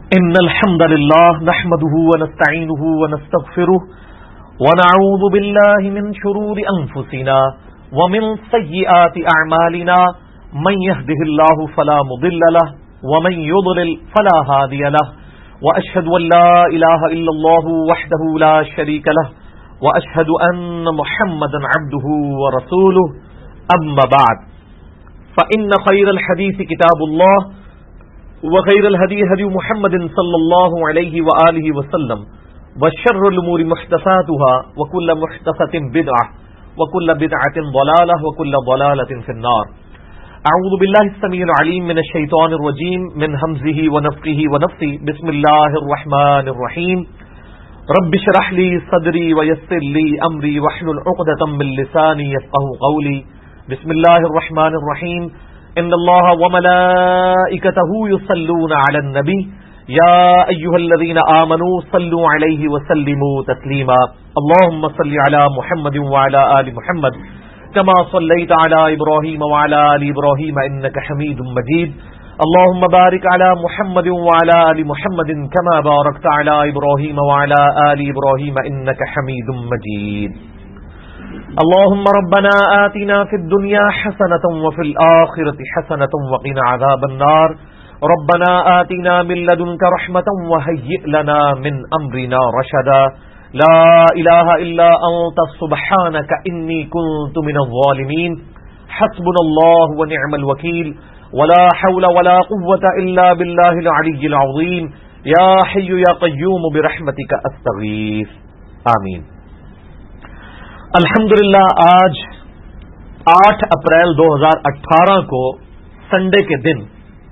إن الحمد لله نحمده ونستعينه ونستغفره ونعوذ بالله من شرور أنفسنا ومن سيئات أعمالنا من يهده الله فلا مضل له ومن يضلل فلا هادي له وأشهد أن لا إله إلا الله وحده لا شريك له وأشهد أن محمدا عبده ورسوله أما بعد فإن خير الحديث كتاب الله وخير الهدي هدي محمد صلى الله عليه وآله وسلم وشر الأمور محدثاتها وكل محدثة بدعة وكل بدعة ضلالة وكل ضلالة في النار. أعوذ بالله السميع العليم من الشيطان الرجيم من همزه ونفخه ونفثه. بسم الله الرحمن الرحيم. رب اشرح لي صدري ويسر لي أمري واحلل عقدة من لساني يفقهوا قولي. بسم الله الرحمن الرحيم. ان اللہ وملائکتہ یصلون علی النبی یا ایھا الذین آمنوا صلوا علیہ وسلموا تسلیما. اللهم صل علی محمد وعلی آل محمد كما صلیت علی ابراہیم وعلی آل ابراہیم انک حمید مجید. اللهم بارک علی محمد وعلی آل محمد كما بارکت علی ابراہیم وعلی آل ابراہیم انک حمید مجید. اللهم ربنا آتنا في الدنيا حسنة وفي الآخرة حسنة وقنا عذاب النار. ربنا آتنا من لدنك رحمة وهيئ لنا من أمرنا رشدا. لا إله إلا أنت سبحانك إني كنت من الظالمين. حسبنا الله ونعم الوكيل ولا حول ولا قوة إلا بالله العلي العظيم. يا حي يا قيوم برحمتك أستغيث. آمين. الحمدللہ آج 8 اپریل 2018 کو سنڈے کے دن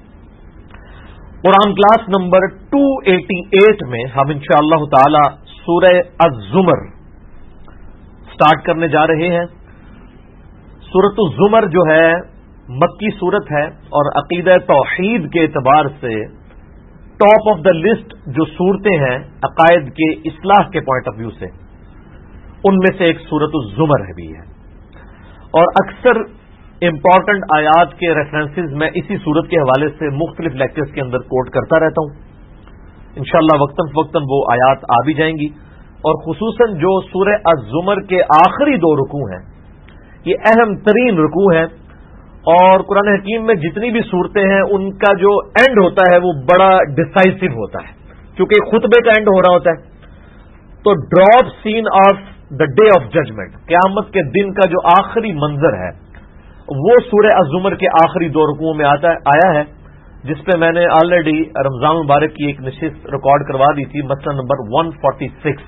قرآن کلاس نمبر 288 میں ہم انشاءاللہ تعالی سورہ الزمر سٹارٹ کرنے جا رہے ہیں. سورۃ الزمر جو ہے مکی سورت ہے اور عقیدہ توحید کے اعتبار سے ٹاپ آف دا لسٹ جو صورتیں ہیں عقائد کے اصلاح کے پوائنٹ آف ویو سے ان میں سے ایک سورۃ الزمر بھی ہے. اور اکثر امپورٹنٹ آیات کے ریفرنسز میں اسی سورت کے حوالے سے مختلف لیکچرز کے اندر کوٹ کرتا رہتا ہوں. انشاءاللہ وقتاً فوقتاً وہ آیات آ بھی جائیں گی. اور خصوصاً جو سورہ الزمر کے آخری 2 رکوع ہیں یہ اہم ترین رکوع ہیں. اور قرآن حکیم میں جتنی بھی صورتیں ہیں ان کا جو اینڈ ہوتا ہے وہ بڑا ڈسائسو ہوتا ہے کیونکہ خطبے کا اینڈ ہو رہا ہوتا ہے. تو drop scene of the day of judgment, قیامت کے دن کا جو آخری منظر ہے وہ سورہ الزمر کے آخری 2 رکوعوں میں آیا ہے، جس پہ میں نے آلریڈی رمضان مبارک کی ایک نشست ریکارڈ کروا دی تھی، مسئلہ نمبر 146.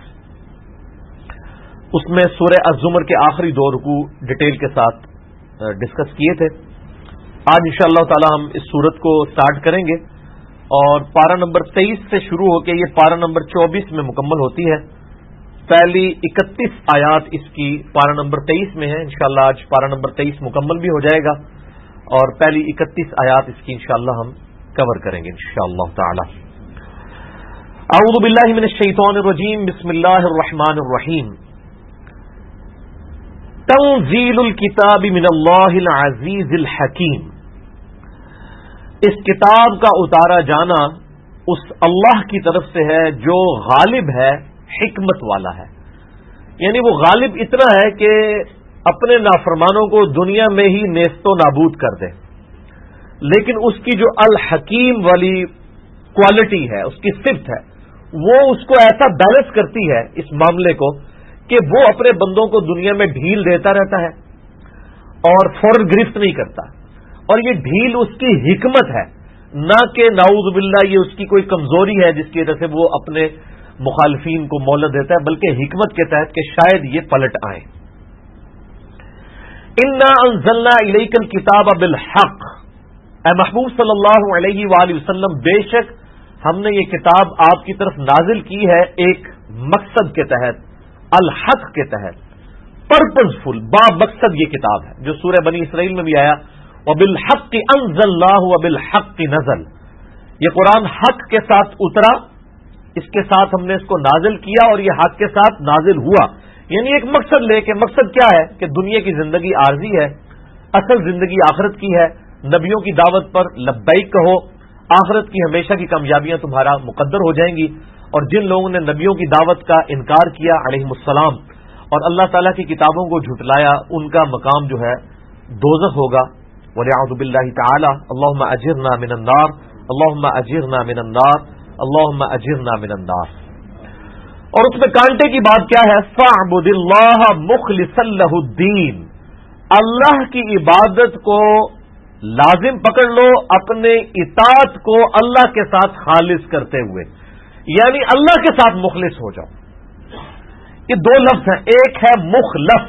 اس میں سورہ الزمر کے آخری 2 رکوع ڈیٹیل کے ساتھ ڈسکس کیے تھے. آج انشاءاللہ تعالی ہم اس سورت کو سٹارٹ کریں گے اور پارہ نمبر 23 سے شروع ہو کے یہ پارہ نمبر 24 میں مکمل ہوتی ہے. پہلی 31 آیات اس کی پارہ نمبر 23 میں ہے. انشاءاللہ آج پارہ نمبر 23 مکمل بھی ہو جائے گا اور پہلی 31 آیات اس کی انشاءاللہ ہم کور کریں گے انشاءاللہ تعالی. اعوذ باللہ من الشیطان الرجیم. بسم اللہ الرحمن الرحیم. تنزیل الکتاب من اللہ العزیز الحکیم. اس کتاب کا اتارا جانا اس اللہ کی طرف سے ہے جو غالب ہے، حکمت والا ہے. یعنی وہ غالب اتنا ہے کہ اپنے نافرمانوں کو دنیا میں ہی نیست و نابود کر دے، لیکن اس کی جو الحکیم والی کوالٹی ہے، اس کی صفت ہے، وہ اس کو ایسا بیلنس کرتی ہے اس معاملے کو کہ وہ اپنے بندوں کو دنیا میں ڈھیل دیتا رہتا ہے اور فوراً گرفت نہیں کرتا. اور یہ ڈھیل اس کی حکمت ہے، نہ کہ نعوذ باللہ یہ اس کی کوئی کمزوری ہے جس کی وجہ سے وہ اپنے مخالفین کو مہلت دیتا ہے، بلکہ حکمت کے تحت کہ شاید یہ پلٹ آئیں. انا انزلنا الیک الکتاب بالحق. اے محبوب صلی اللہ علیہ وآلہ وسلم، بے شک ہم نے یہ کتاب آپ کی طرف نازل کی ہے ایک مقصد کے تحت، الحق کے تحت، پرپزفل، با مقصد یہ کتاب ہے جو سورہ بنی اسرائیل میں بھی آیا، وبالحق انزلناہ وبالحق نزل. یہ قرآن حق کے ساتھ اترا، اس کے ساتھ ہم نے اس کو نازل کیا اور یہ حق کے ساتھ نازل ہوا. یعنی ایک مقصد لے کے، مقصد کیا ہے کہ دنیا کی زندگی عارضی ہے، اصل زندگی آخرت کی ہے. نبیوں کی دعوت پر لبیک کہو، آخرت کی ہمیشہ کی کامیابیاں تمہارا مقدر ہو جائیں گی. اور جن لوگوں نے نبیوں کی دعوت کا انکار کیا علیہم السلام اور اللہ تعالیٰ کی کتابوں کو جھٹلایا، ان کا مقام جو ہے دوزخ ہوگا. وَلِعَوْذُ بِاللَّهِ تَعَالَى اللهم اجرنا من النار اللهم اجرنا من النار اللهم اجرنا من النار. اور اس میں کانٹے کی بات کیا ہے؟ فَاعْبُدِ اللَّهَ مُخْلِصًا لَهُ الدِّينَ، اللہ کی عبادت کو لازم پکڑ لو، اپنے اطاعت کو اللہ کے ساتھ خالص کرتے ہوئے، یعنی اللہ کے ساتھ مخلص ہو جاؤ. یہ دو لفظ ہیں، ایک ہے مخلص.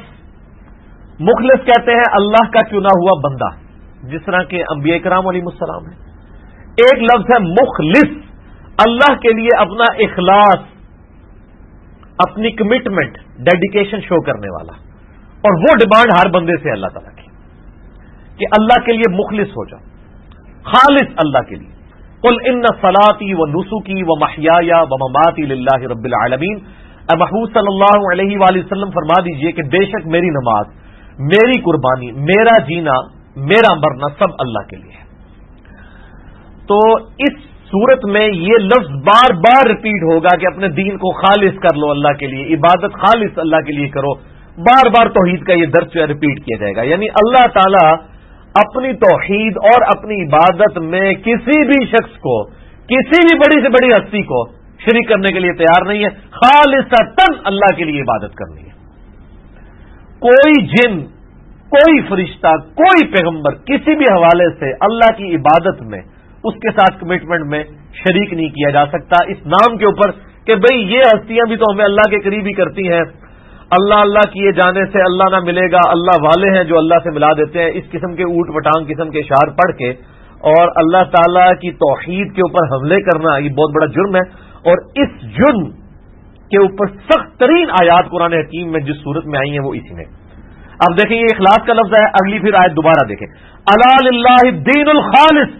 مخلص کہتے ہیں اللہ کا چنا ہوا بندہ، جس طرح کے انبیاء کرام علیہ السلام ہیں. ایک لفظ ہے مخلص، اللہ کے لیے اپنا اخلاص، اپنی کمٹمنٹ، ڈیڈیکیشن شو کرنے والا. اور وہ ڈیمانڈ ہر بندے سے اللہ تعالیٰ کی کہ اللہ کے لیے مخلص ہو جاؤ، خالص اللہ کے لیے. قل ان صلاتی و نسکی و محیایا و مماتی للہ رب العالمین. اے محمود صلی اللہ علیہ وآلہ وسلم فرما دیجئے کہ بے شک میری نماز، میری قربانی، میرا جینا، میرا مرنا سب اللہ کے لیے ہے. تو اس صورت میں یہ لفظ بار بار ریپیٹ ہوگا کہ اپنے دین کو خالص کر لو اللہ کے لیے، عبادت خالص اللہ کے لیے کرو. بار بار توحید کا یہ درس جو ہے ریپیٹ کیا جائے گا. یعنی اللہ تعالی اپنی توحید اور اپنی عبادت میں کسی بھی شخص کو، کسی بھی بڑی سے بڑی ہستی کو شریک کرنے کے لیے تیار نہیں ہے. خالصتاً اللہ کے لیے عبادت کرنی ہے. کوئی جن، کوئی فرشتہ، کوئی پیغمبر کسی بھی حوالے سے اللہ کی عبادت میں، اس کے ساتھ کمٹمنٹ میں شریک نہیں کیا جا سکتا اس نام کے اوپر کہ بھئی یہ ہستیاں بھی تو ہمیں اللہ کے قریب ہی کرتی ہیں. اللہ اللہ کیے جانے سے اللہ نہ ملے گا، اللہ والے ہیں جو اللہ سے ملا دیتے ہیں. اس قسم کے اوٹ پٹانگ قسم کے اشعار پڑھ کے اور اللہ تعالیٰ کی توحید کے اوپر حملے کرنا یہ بہت بڑا جرم ہے. اور اس جرم کے اوپر سخت ترین آیات قرآن حکیم میں جس صورت میں آئی ہیں وہ اسی میں. اب دیکھیں یہ اخلاص کا لفظ ہے. اگلی پھر آیت دوبارہ دیکھیں، الا للہ الدین الخالص،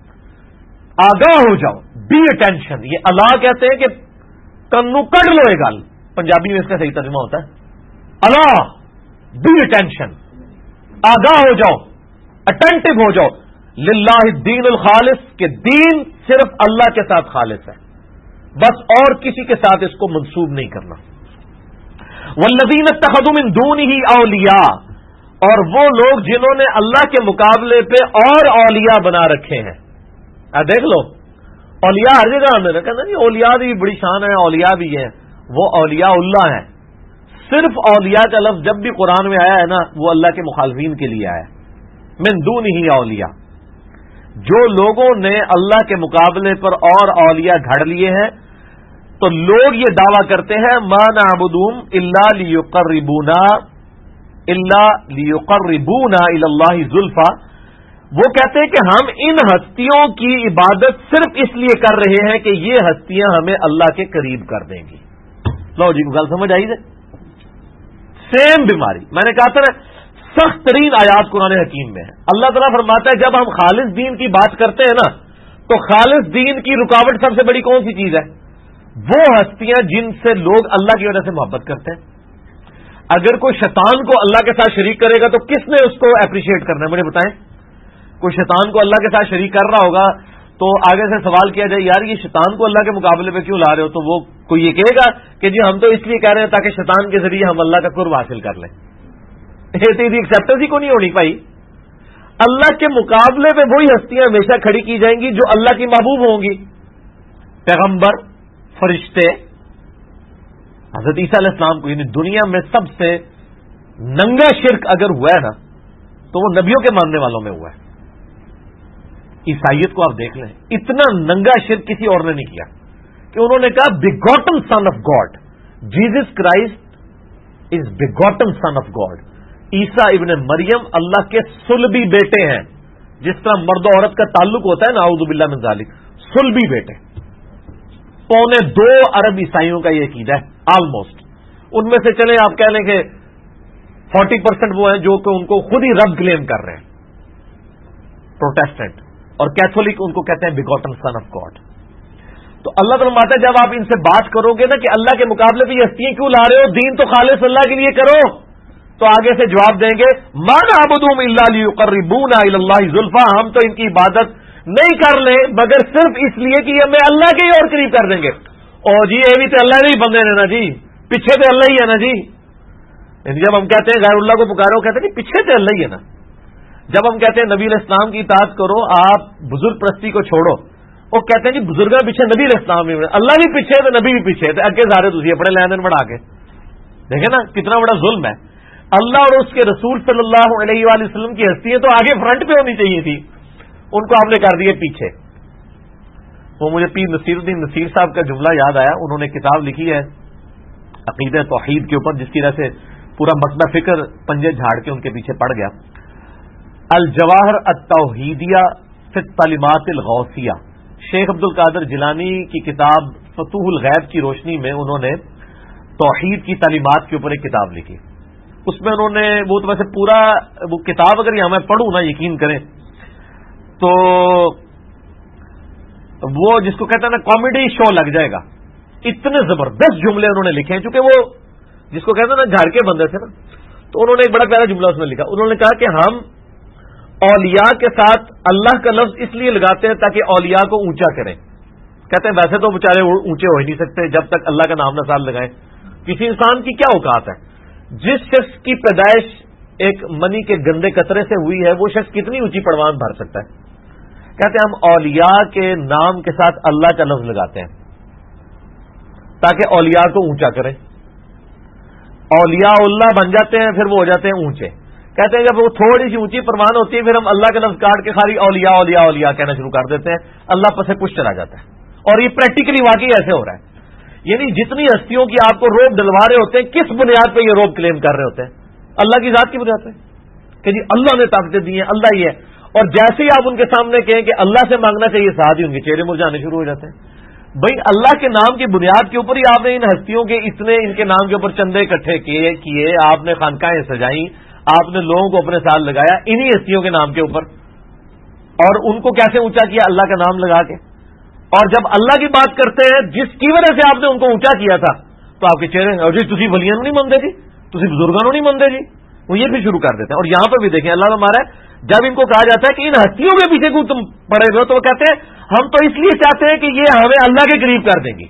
آگاہ ہو جاؤ، بی اٹینشن. یہ اللہ کہتے ہیں کہ کنو کٹ لو یہ گل، پنجابی میں اس کا صحیح ترجمہ ہوتا ہے اللہ، بی اٹینشن، آگاہ ہو جاؤ، اٹینٹو ہو جاؤ. للہ الدین الخالص، کہ دین صرف اللہ کے ساتھ خالص ہے، بس اور کسی کے ساتھ اس کو منسوب نہیں کرنا. والذین اتخذوا من دونہ اولیاء، اور وہ لوگ جنہوں نے اللہ کے مقابلے پہ اور اولیاء بنا رکھے ہیں. دیکھ لو اولیاء ہر جگہ ہمیں کہنا نہیں، اولیاء بھی بڑی شان ہے، اولیاء بھی ہیں، وہ اولیاء اللہ ہیں. صرف اولیاء کا لفظ جب بھی قرآن میں آیا ہے نا وہ اللہ کے مخالفین کے لیے آیا ہے. من دونہ اولیاء، جو لوگوں نے اللہ کے مقابلے پر اور اولیاء گھڑ لیے ہیں. تو لوگ یہ دعویٰ کرتے ہیں ما نعبدہم الا لیقربونا الی اللہ زلفا. وہ کہتے ہیں کہ ہم ان ہستیوں کی عبادت صرف اس لیے کر رہے ہیں کہ یہ ہستیاں ہمیں اللہ کے قریب کر دیں گی. لو جی کو گل سمجھ آئی ہے؟ سیم بیماری میں نے کہا تھا نا، سخت ترین آیات قرآن حکیم میں ہے. اللہ تعالیٰ فرماتا ہے جب ہم خالص دین کی بات کرتے ہیں نا تو خالص دین کی رکاوٹ سب سے بڑی کون سی چیز ہے؟ وہ ہستیاں جن سے لوگ اللہ کی وجہ سے محبت کرتے ہیں. اگر کوئی شیطان کو اللہ کے ساتھ شریک کرے گا تو کس نے اس کو اپریشیٹ کرنا ہے؟ مجھے بتائیں. کوئی شیطان کو اللہ کے ساتھ شریک کر رہا ہوگا تو آگے سے سوال کیا جائے یار یہ شیطان کو اللہ کے مقابلے پہ کیوں لا رہے ہو؟ تو وہ کوئی یہ کہے گا کہ جی ہم تو اس لیے کہہ رہے ہیں تاکہ شیطان کے ذریعے ہم اللہ کا قرب حاصل کر لیں. ایکسیپٹنس ہی کو نہیں ہونی پائی. اللہ کے مقابلے پہ وہی ہستیاں ہمیشہ کھڑی کی جائیں گی جو اللہ کی محبوب ہوں گی. پیغمبر، فرشتے. حضرت عیسیٰ علیہ السلام کو، یعنی دنیا میں سب سے ننگا شرک اگر ہوا ہے نا تو وہ نبیوں کے ماننے والوں میں ہوا ہے. عیسائیت کو آپ دیکھ لیں، اتنا ننگا شرک کسی اور نے نہیں کیا کہ انہوں نے کہا begotten son of God, Jesus Christ is begotten son of God. Isa ابن مریم اللہ کے صلبی بیٹے ہیں. جس طرح مرد و عورت کا تعلق ہوتا ہے نا، اعوذ باللہ من ذالک، صلبی بیٹے. 2.25 ارب عیسائیوں کا یہ عقیدہ ہے آلموسٹ. ان میں سے چلیں آپ کہہ لیں کہ 40% وہ ہیں جو کہ ان کو خود ہی رب کلیم کر رہے ہیں، پروٹیسٹنٹ. اور کیتھولک ان کو کہتے ہیں بیگوٹن سن آف گاڈ. تو اللہ تعالیٰ فرماتا ہے جب آپ ان سے بات کرو گے نا کہ اللہ کے مقابلے پہ یہ ہستیاں کیوں لا رہے ہو، دین تو خالص اللہ کے لیے کرو، تو آگے سے جواب دیں گے ما نعبدہم الا لیقربونا الی اللہ زلفا. ہم تو ان کی عبادت نہیں کر لیں مگر صرف اس لیے کہ یہ ہمیں اللہ کے ہی اور قریب کر دیں گے. او جی یہ بھی تو اللہ نہیں بندے نے نا جی, پیچھے تو اللہ ہی ہے نا جی. جب ہم کہتے ہیں غیر اللہ کو پکارو, کہتے ہیں کہ پیچھے تو اللہ ہی ہے نا. جب ہم کہتے ہیں نبی علیہ السلام کی اطاعت کرو, آپ بزرگ پرستی کو چھوڑو, وہ کہتے ہیں کہ بزرگوں پیچھے نبی علیہ السلام بھی, اللہ بھی پیچھے تو نبی بھی پیچھے, تو اگے سارے تھی اپنے لین دین بڑھا کے دیکھیں نا کتنا بڑا ظلم ہے. اللہ اور اس کے رسول صلی اللہ علیہ وآلہ وسلم کی ہستیاں تو آگے فرنٹ پہ ہونی چاہیے تھی, ان کو آپ نے کر دیے پیچھے. وہ مجھے پیر نصیر الدین نصیر صاحب کا جملہ یاد آیا. انہوں نے کتاب لکھی ہے عقیدہ توحید کے اوپر, جس کی وجہ سے پورا مقدہ فکر پنجے جھاڑ کے ان کے پیچھے پڑ گیا. الجواہر التوحیدیہ فی التعلیمات الغوثیہ, شیخ عبد القادر جیلانی کی کتاب فتوح الغیب کی روشنی میں انہوں نے توحید کی تعلیمات کے اوپر ایک کتاب لکھی. اس میں انہوں نے وہ تو ویسے پورا وہ کتاب اگر یہاں میں پڑھوں نا, یقین کریں تو وہ جس کو کہتے ہیں نا کامیڈی شو لگ جائے گا. اتنے زبردست جملے انہوں نے لکھے ہیں, چونکہ وہ جس کو کہتے ہیں نا جھاڑ کے بندے تھے نا, تو انہوں نے ایک بڑا پیارا جملہ اس میں لکھا. انہوں نے کہا کہ ہم اولیاء کے ساتھ اللہ کا لفظ اس لیے لگاتے ہیں تاکہ اولیاء کو اونچا کریں. کہتے ہیں ویسے تو بیچارے اونچے ہو ہی نہیں سکتے جب تک اللہ کا نام نہ ساتھ لگائیں. کسی انسان کی کیا اوقات ہے, جس شخص کی پیدائش ایک منی کے گندے قطرے سے ہوئی ہے وہ شخص کتنی اونچی پروان بھر سکتا ہے. کہتے ہیں ہم اولیاء کے نام کے ساتھ اللہ کا لفظ لگاتے ہیں تاکہ اولیاء کو اونچا کریں. اولیاء اللہ بن جاتے ہیں, پھر وہ ہو جاتے ہیں اونچے. کہتے ہیں جب وہ تھوڑی سی اونچی پروان ہوتی ہے پھر ہم اللہ کے لفظ کاٹ کے خالی اولیاء اولیاء اولیاء کہنا شروع کر دیتے ہیں, اللہ پسے پش چلا جاتا ہے. اور یہ پریکٹیکلی واقعی ایسے ہو رہا ہے. یعنی جتنی ہستیوں کی آپ کو روب ڈلوا رہے ہوتے ہیں, کس بنیاد پہ یہ روب کلیم کر رہے ہوتے ہیں؟ اللہ کی ذات کی بنیاد پہ کہ جی اللہ نے طاقتیں دی ہیں, اللہ ہی ہے. اور جیسے ہی آپ ان کے سامنے کہیں کہ اللہ سے مانگنا چاہیے, ساتھ ہی ان کے چہرے مرجھانے شروع ہو جاتے ہیں. بھائی اللہ کے نام کی بنیاد کے اوپر ہی آپ نے ان ہستیوں کے اتنے ان کے نام کے اوپر چندے اکٹھے کیے, آپ نے خانقاہیں سجائیں, آپ نے لوگوں کو اپنے ساتھ لگایا انہی ہستیوں کے نام کے اوپر, اور ان کو کیسے اونچا کیا؟ اللہ کا نام لگا کے. اور جب اللہ کی بات کرتے ہیں جس کی وجہ سے آپ نے ان کو اونچا کیا تھا, تو آپ کے چہرے اور جی تسی ولیاں نہیں مانتے جی, تسی بزرگوں نہیں مانتے جی, وہ یہ بھی شروع کر دیتے ہیں. اور یہاں پہ بھی دیکھیں اللہ ہمارا جب ان کو کہا جاتا ہے کہ ان ہستیوں کے پیچھے کو تم پڑے ہوئے ہو, تو وہ کہتے ہیں ہم تو اس لیے چاہتے ہیں کہ یہ ہمیں اللہ کے قریب کر دیں گی.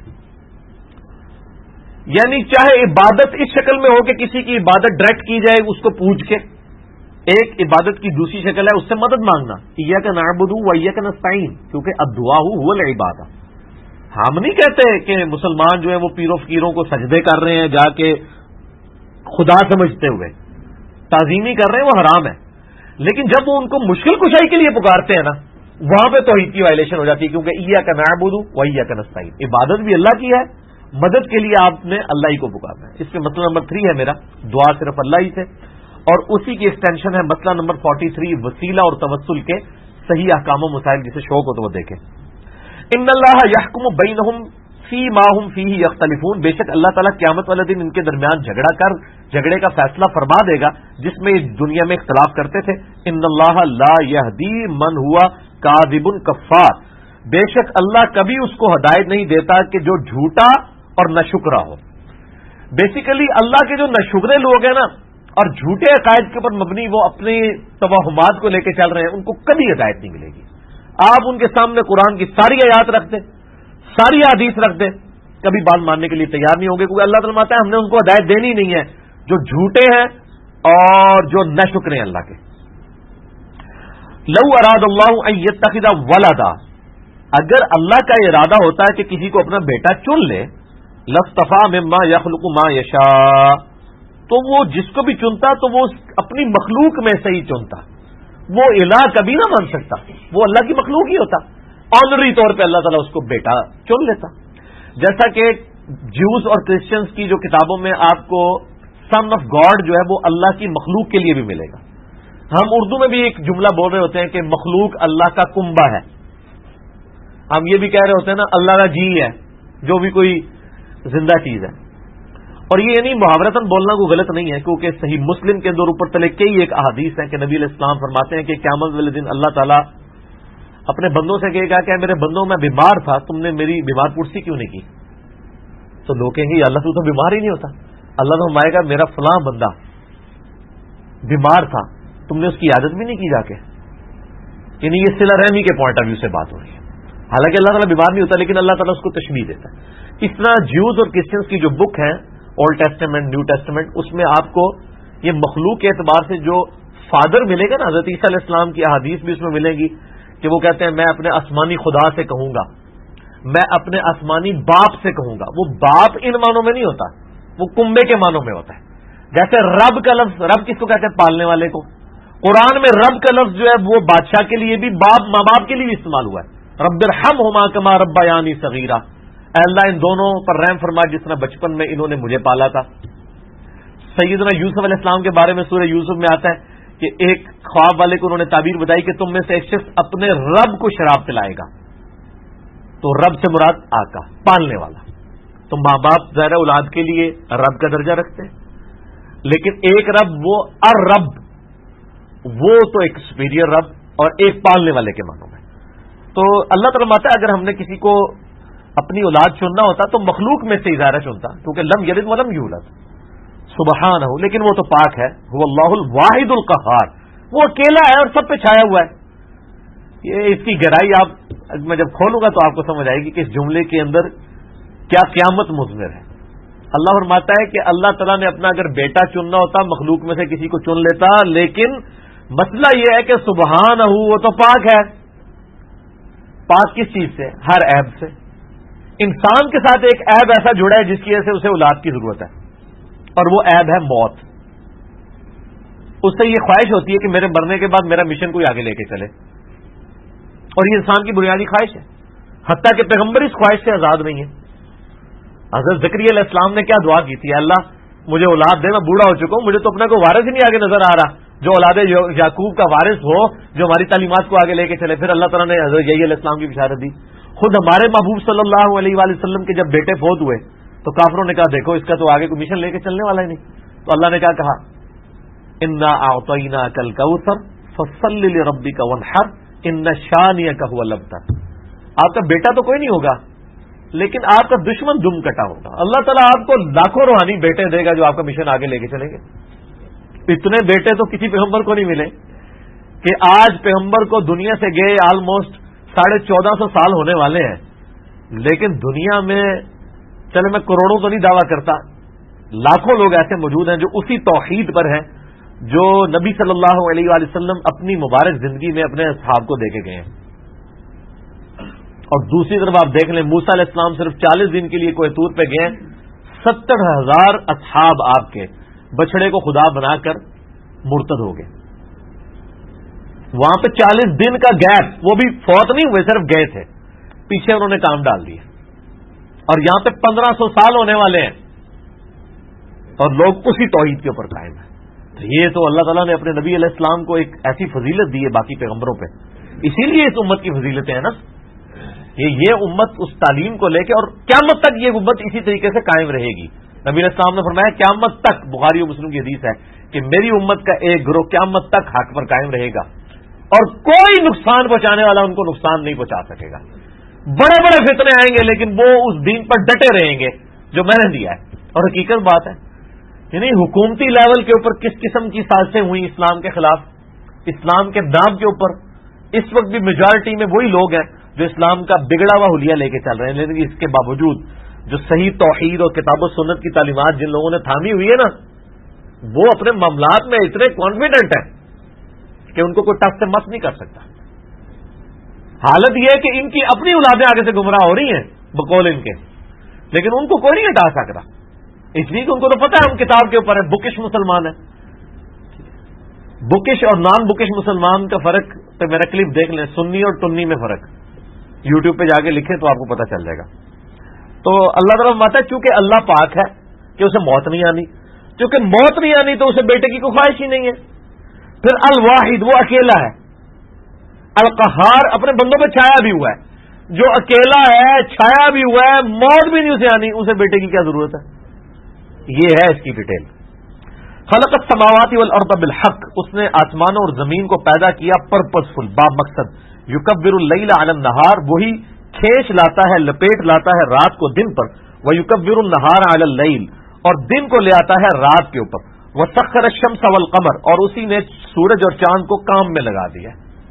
یعنی چاہے عبادت اس شکل میں ہو کہ کسی کی عبادت ڈائریکٹ کی جائے اس کو پوچھ کے, ایک عبادت کی دوسری شکل ہے اس سے مدد مانگنا, ایاک نعبد و ایاک نستعین, کیونکہ الدعاء هو العبادہ. ہم نہیں کہتے کہ مسلمان جو ہیں وہ پیروں فقیروں کو سجدے کر رہے ہیں جا کے خدا سمجھتے ہوئے, تعظیمی کر رہے ہیں, وہ حرام ہے. لیکن جب وہ ان کو مشکل کشائی کے لیے پکارتے ہیں نا, وہاں پہ توحید کی وائلیشن ہو جاتی ہے, کیونکہ ایاک نعبد و ایاک نستعین, عبادت بھی اللہ کی ہے, مدد کے لیے آپ نے اللہ ہی کو پکارنا ہے. اس کے مسئلہ نمبر 3 ہے میرا, دعا صرف اللہ ہی سے, اور اسی کی ایکسٹینشن ہے مسئلہ نمبر 43 وسیلہ اور توسل کے صحیح احکام و مسائل. جسے شوق ہو تو وہ دیکھیں. ان اللہ یحکم بینہم فی ما ہم فیہ یختلفون, بے شک اللہ تعالیٰ قیامت والے دن ان کے درمیان جھگڑے کا فیصلہ فرما دے گا جس میں دنیا میں اختلاف کرتے تھے. ان اللہ لا یہدی من ہوا کاذب کفار, بے شک اللہ کبھی اس کو ہدایت نہیں دیتا کہ جو جھوٹا اور ناشکرا ہو. بیسیکلی اللہ کے جو ناشکرے لوگ ہیں نا اور جھوٹے عقائد کے اوپر مبنی وہ اپنی توہمات کو لے کے چل رہے ہیں, ان کو کبھی ہدایت نہیں ملے گی. آپ ان کے سامنے قرآن کی ساری آیات رکھ دیں, ساری حدیث رکھ دیں, کبھی بات ماننے کے لیے تیار نہیں ہوں گے, کیونکہ اللہ تعالیٰ ماتا ہے ہم نے ان کو ہدایت دینی نہیں ہے جو جھوٹے ہیں اور جو ناشکرے ہیں اللہ کے. لو اراد اللہ ان یتخذ ولدا, اگر اللہ کا ارادہ ہوتا ہے کہ کسی کو اپنا بیٹا چن لے, لاصطفى مما يخلق ما يشاء, تو وہ جس کو بھی چنتا تو وہ اپنی مخلوق میں سے ہی چنتا. وہ الہ کبھی نہ مان سکتا, وہ اللہ کی مخلوق ہی ہوتا. آنری طور پہ اللہ تعالیٰ اس کو بیٹا چن لیتا. جیسا کہ جیوز اور کرسچنز کی جو کتابوں میں آپ کو سن آف گاڈ جو ہے وہ اللہ کی مخلوق کے لیے بھی ملے گا. ہم اردو میں بھی ایک جملہ بول رہے ہوتے ہیں کہ مخلوق اللہ کا کنبہ ہے. ہم یہ بھی کہہ رہے ہوتے ہیں نا اللہ کا جی ہے, جو بھی کوئی زندہ چیز ہے. اور یہ یعنی محاورتاً بولنا کوئی غلط نہیں ہے, کیونکہ صحیح مسلم کے اندر اوپر تلے کئی ایک احادیث ہیں کہ نبی علیہ السلام فرماتے ہیں کہ قیامت والے دن اللہ تعالیٰ اپنے بندوں سے کہے گا کہ میرے بندوں میں بیمار تھا, تم نے میری بیمار پرسی کیوں نہیں کی؟ تو لوگ کہیں گے اللہ تو بیمار ہی نہیں ہوتا. اللہ تو فرمائے گا میرا فلاں بندہ بیمار تھا, تم نے اس کی عادت بھی نہیں کی جا کے. یعنی یہ صلہ رحمی کے پوائنٹ آف ویو سے بات ہو رہی ہے. حالانکہ اللہ تعالیٰ بیمار نہیں ہوتا، لیکن اللہ تعالیٰ اس کو تشبیہ دیتا ہے. اس طرح جیوز اور کرسچنس کی جو بک ہیں، اولڈ ٹیسٹمنٹ نیو ٹیسٹمنٹ، اس میں آپ کو یہ مخلوق کے اعتبار سے جو فادر ملے گا نا، حضرت عیسیٰ علیہ السلام کی احادیث بھی اس میں ملیں گی کہ وہ کہتے ہیں میں اپنے آسمانی خدا سے کہوں گا، میں اپنے آسمانی باپ سے کہوں گا. وہ باپ ان معنوں میں نہیں ہوتا، وہ کنبے کے معنوں میں ہوتا ہے. جیسے رب کا لفظ، رب کس کو کہتے ہیں؟ پالنے والے کو. قرآن میں رب کا لفظ جو ہے وہ بادشاہ کے لیے بھی، باپ ماں باپ کے لیے بھی استعمال ہوا ہے. رب ارحمہما کما ربیانی صغیرا، اے اللہ ان دونوں پر رحم فرما جس طرح بچپن میں انہوں نے مجھے پالا تھا. سیدنا یوسف علیہ السلام کے بارے میں سورہ یوسف میں آتا ہے کہ ایک خواب والے کو انہوں نے تعبیر بتائی کہ تم میں سے ایک شخص اپنے رب کو شراب پلائے گا. تو رب سے مراد آقا، پالنے والا. تو ماں باپ ظاہر اولاد کے لیے رب کا درجہ رکھتے ہیں، لیکن ایک رب وہ الرب، وہ تو ایک سپیریئر رب اور ایک پالنے والے کے معنوں میں. تو اللہ تعالیٰ ماتا ہے اگر ہم نے کسی کو اپنی اولاد چننا ہوتا تو مخلوق میں سے ظاہر چنتا، کیونکہ لم یلد ولم یولد، سبحانہ. لیکن وہ تو پاک ہے، وہ اللہ الواحد القہار، وہ اکیلا ہے اور سب پہ چھایا ہوا ہے. یہ اس کی گہرائی آپ میں جب کھولوں گا تو آپ کو سمجھ آئے گی کہ اس جملے کے اندر کیا قیامت مضمر ہے. اللہ فرماتا ہے کہ اللہ تعالیٰ نے اپنا اگر بیٹا چننا ہوتا مخلوق میں سے کسی کو چن لیتا، لیکن مسئلہ یہ ہے کہ سبحانہ وہ تو پاک ہے. پاک کس چیز سے؟ ہر عیب سے. انسان کے ساتھ ایک عیب ایسا جڑا ہے جس کی وجہ سے اسے اولاد کی ضرورت ہے، اور وہ عیب ہے موت. اس سے یہ خواہش ہوتی ہے کہ میرے مرنے کے بعد میرا مشن کوئی آگے لے کے چلے، اور یہ انسان کی بنیادی خواہش ہے، حتیٰ کہ پیغمبر اس خواہش سے آزاد نہیں ہے. حضرت زکریا علیہ السلام نے کیا دعا کی تھی؟ اللہ مجھے اولاد دے، میں بوڑھا ہو چکا ہوں، مجھے تو اپنا کوئی وارث ہی نہیں آگے نظر آ رہا جو اولاد یعقوب کا وارث ہو، جو ہماری تعلیمات کو آگے لے کے چلے. پھر اللہ تعالیٰ نے حضرت یحییٰ علیہ السلام کی بشارت دی. خود ہمارے محبوب صلی اللہ علیہ وآلہ وسلم کے جب بیٹے فوت ہوئے تو کافروں نے کہا دیکھو اس کا تو آگے کوئی مشن لے کے چلنے والا ہی نہیں. تو اللہ نے کیا کہا؟ انا اعطیناک الکوثر فصل لربک وانحر ان شانئک هو الابتر. آپ کا بیٹا تو کوئی نہیں ہوگا، لیکن آپ کا دشمن دم کٹا ہوگا. اللہ تعالیٰ آپ کو لاکھوں روحانی بیٹے دے گا جو آپ کا مشن آگے لے کے چلیں گے. اتنے بیٹے تو کسی پیغمبر کو نہیں ملے کہ آج پیغمبر کو دنیا سے گئے آلموسٹ 1450 سال ہونے والے ہیں، لیکن دنیا میں چلے میں کروڑوں تو نہیں دعویٰ کرتا، لاکھوں لوگ ایسے موجود ہیں جو اسی توحید پر ہیں جو نبی صلی اللہ علیہ وآلہ وسلم اپنی مبارک زندگی میں اپنے اصحاب کو دے کے گئے ہیں. اور دوسری طرف آپ دیکھ لیں موسیٰ علیہ السلام صرف 40 دن کے لیے کوہ طور پہ گئے، 70,000 اصحاب آپ کے بچڑے کو خدا بنا کر مرتد ہو گئے. وہاں پہ 40 دن کا گیپ، وہ بھی فوت نہیں ہوئے، صرف گئے تھے، پیچھے انہوں نے کام ڈال دیا. اور یہاں پہ 1500 سال ہونے والے ہیں اور لوگ اسی توحید کے اوپر قائم ہیں. تو یہ تو اللہ تعالیٰ نے اپنے نبی علیہ السلام کو ایک ایسی فضیلت دی ہے باقی پیغمبروں پہ، اسی لیے اس امت کی فضیلتیں ہیں نا. یہ امت اس تعلیم کو لے کے اور قیامت تک یہ امت اسی طریقے سے قائم رہے گی. نبی علیہ السلام نے فرمایا قیامت تک، بخاری و مسلم کی حدیث ہے کہ میری امت کا ایک گروہ قیامت تک حق پر قائم رہے گا اور کوئی نقصان پہنچانے والا ان کو نقصان نہیں پہنچا سکے گا. بڑے بڑے فتنے آئیں گے لیکن وہ اس دین پر ڈٹے رہیں گے جو میں نے دیا ہے. اور حقیقت بات ہے، یعنی حکومتی لیول کے اوپر کس قسم کی سازشیں ہوئی اسلام کے خلاف، اسلام کے نام کے اوپر. اس وقت بھی میجارٹی میں وہی لوگ ہیں جو اسلام کا بگڑا ہوا حلیہ لے کے چل رہے ہیں، لیکن اس کے باوجود جو صحیح توحید اور کتاب و سنت کی تعلیمات جن لوگوں نے تھامی ہوئی ہے نا، وہ اپنے معاملات میں اتنے کانفیڈنٹ ہیں کہ ان کو کوئی ٹس سے مس نہیں کر سکتا. حالت یہ ہے کہ ان کی اپنی اولادیں آگے سے گمراہ ہو رہی ہیں بقول ان کے، لیکن ان کو کوئی نہیں ہٹا سک رہا، اس لیے کہ ان کو تو پتہ ہے ہم کتاب کے اوپر ہیں، بکش مسلمان ہیں. بکش اور نان بکش مسلمان کا فرق تو میرا کلپ دیکھ لیں، سنی اور ٹنی میں فرق، یوٹیوب پہ جا کے لکھیں تو آپ کو پتہ چل جائے گا. تو اللہ تعالیٰ فرماتا ہے چونکہ اللہ پاک ہے کہ اسے موت نہیں آنی، چونکہ موت نہیں آنی تو اسے بیٹے کی کوئی خواہش ہی نہیں ہے. پھر الواحد وہ اکیلا ہے، القہار اپنے بندوں پہ چھایا بھی ہوا ہے، جو اکیلا ہے چھایا بھی ہوا ہے، موت بھی نہیں اسے آنی، اسے بیٹے کی کیا ضرورت ہے. یہ ہے اس کی ڈیٹیل. خلق السماوات والارض بالحق، اس نے آسمانوں اور زمین کو پیدا کیا پرپسفل، با مقصد. یکبر اللیل علی النہار، وہی کھینچ لاتا ہے، لپیٹ لاتا ہے رات کو دن پر. ویکبر النہار علی اللیل، اور دن کو لے آتا ہے رات کے اوپر. وسخر الشمس والقمر، اور اسی نے سورج اور چاند کو کام میں لگا دیا.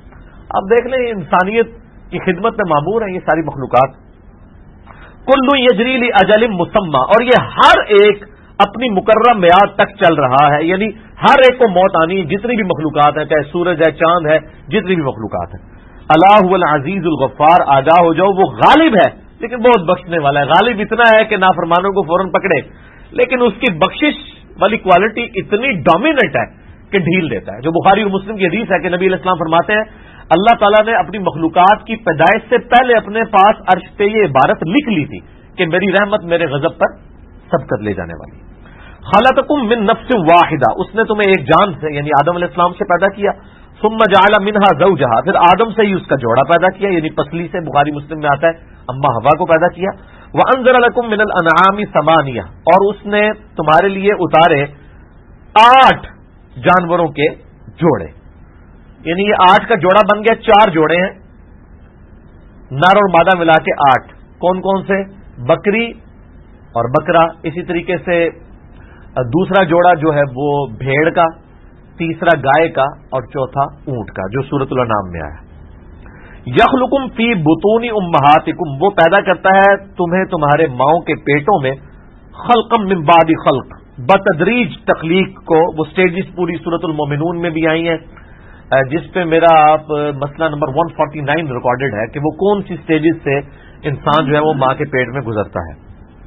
آپ دیکھ لیں انسانیت کی خدمت میں مامور ہیں یہ ساری مخلوقات. کل یجری لاجل مسمى، اور یہ ہر ایک اپنی مقررہ میعاد تک چل رہا ہے، یعنی ہر ایک کو موت آنی ہے، جتنی بھی مخلوقات ہیں، چاہے سورج ہے، چاند ہے، جتنی بھی مخلوقات ہیں. اللہ هو العزیز الغفار، آگاہ ہو جاؤ وہ غالب ہے لیکن بہت بخشنے والا ہے. غالب اتنا ہے کہ نافرمانوں کو فوراً پکڑے، لیکن اس کی بخشش والی کوالٹی اتنی ڈومیننٹ ہے کہ ڈھیل دیتا ہے. جو بخاری اور مسلم کی حدیث ہے کہ نبی علیہ السلام فرماتے ہیں اللہ تعالیٰ نے اپنی مخلوقات کی پیدائش سے پہلے اپنے پاس عرش پہ یہ عبارت لکھ لی تھی کہ میری رحمت میرے غضب پر سبقت لے جانے والی. خلقکم من نفس واحدہ، اس نے تمہیں ایک جان سے یعنی آدم علیہ السلام سے پیدا کیا. ثم جعل منها زوجها، پھر آدم سے ہی اس کا جوڑا پیدا کیا یعنی پسلی سے، بخاری مسلم میں آتا ہے اما حوا کو پیدا کیا. وانزل لکم من الانعام ثمانیہ، اور اس نے تمہارے لیے اتارے 8 جانوروں کے جوڑے، یعنی یہ 8 کا جوڑا بن گیا، 4 جوڑے ہیں نر اور مادہ ملا کے 8. کون کون سے؟ بکری اور بکرا، اسی طریقے سے دوسرا جوڑا جو ہے وہ بھیڑ کا، تیسرا گائے کا، اور چوتھا اونٹ کا، جو سورۃ الانعام میں آیا. یخلقکم فی بطون امہاتکم، وہ پیدا کرتا ہے تمہیں تمہارے ماؤں کے پیٹوں میں، خلقا من بعد خلق، بتدریج تخلیق کو. وہ سٹیجز پوری سورۃ المومنون میں بھی آئی ہیں، جس پہ میرا آپ مسئلہ نمبر 149 ریکارڈڈ ہے کہ وہ کون سی سٹیجز سے انسان جو ہے وہ ماں کے پیٹ میں گزرتا ہے.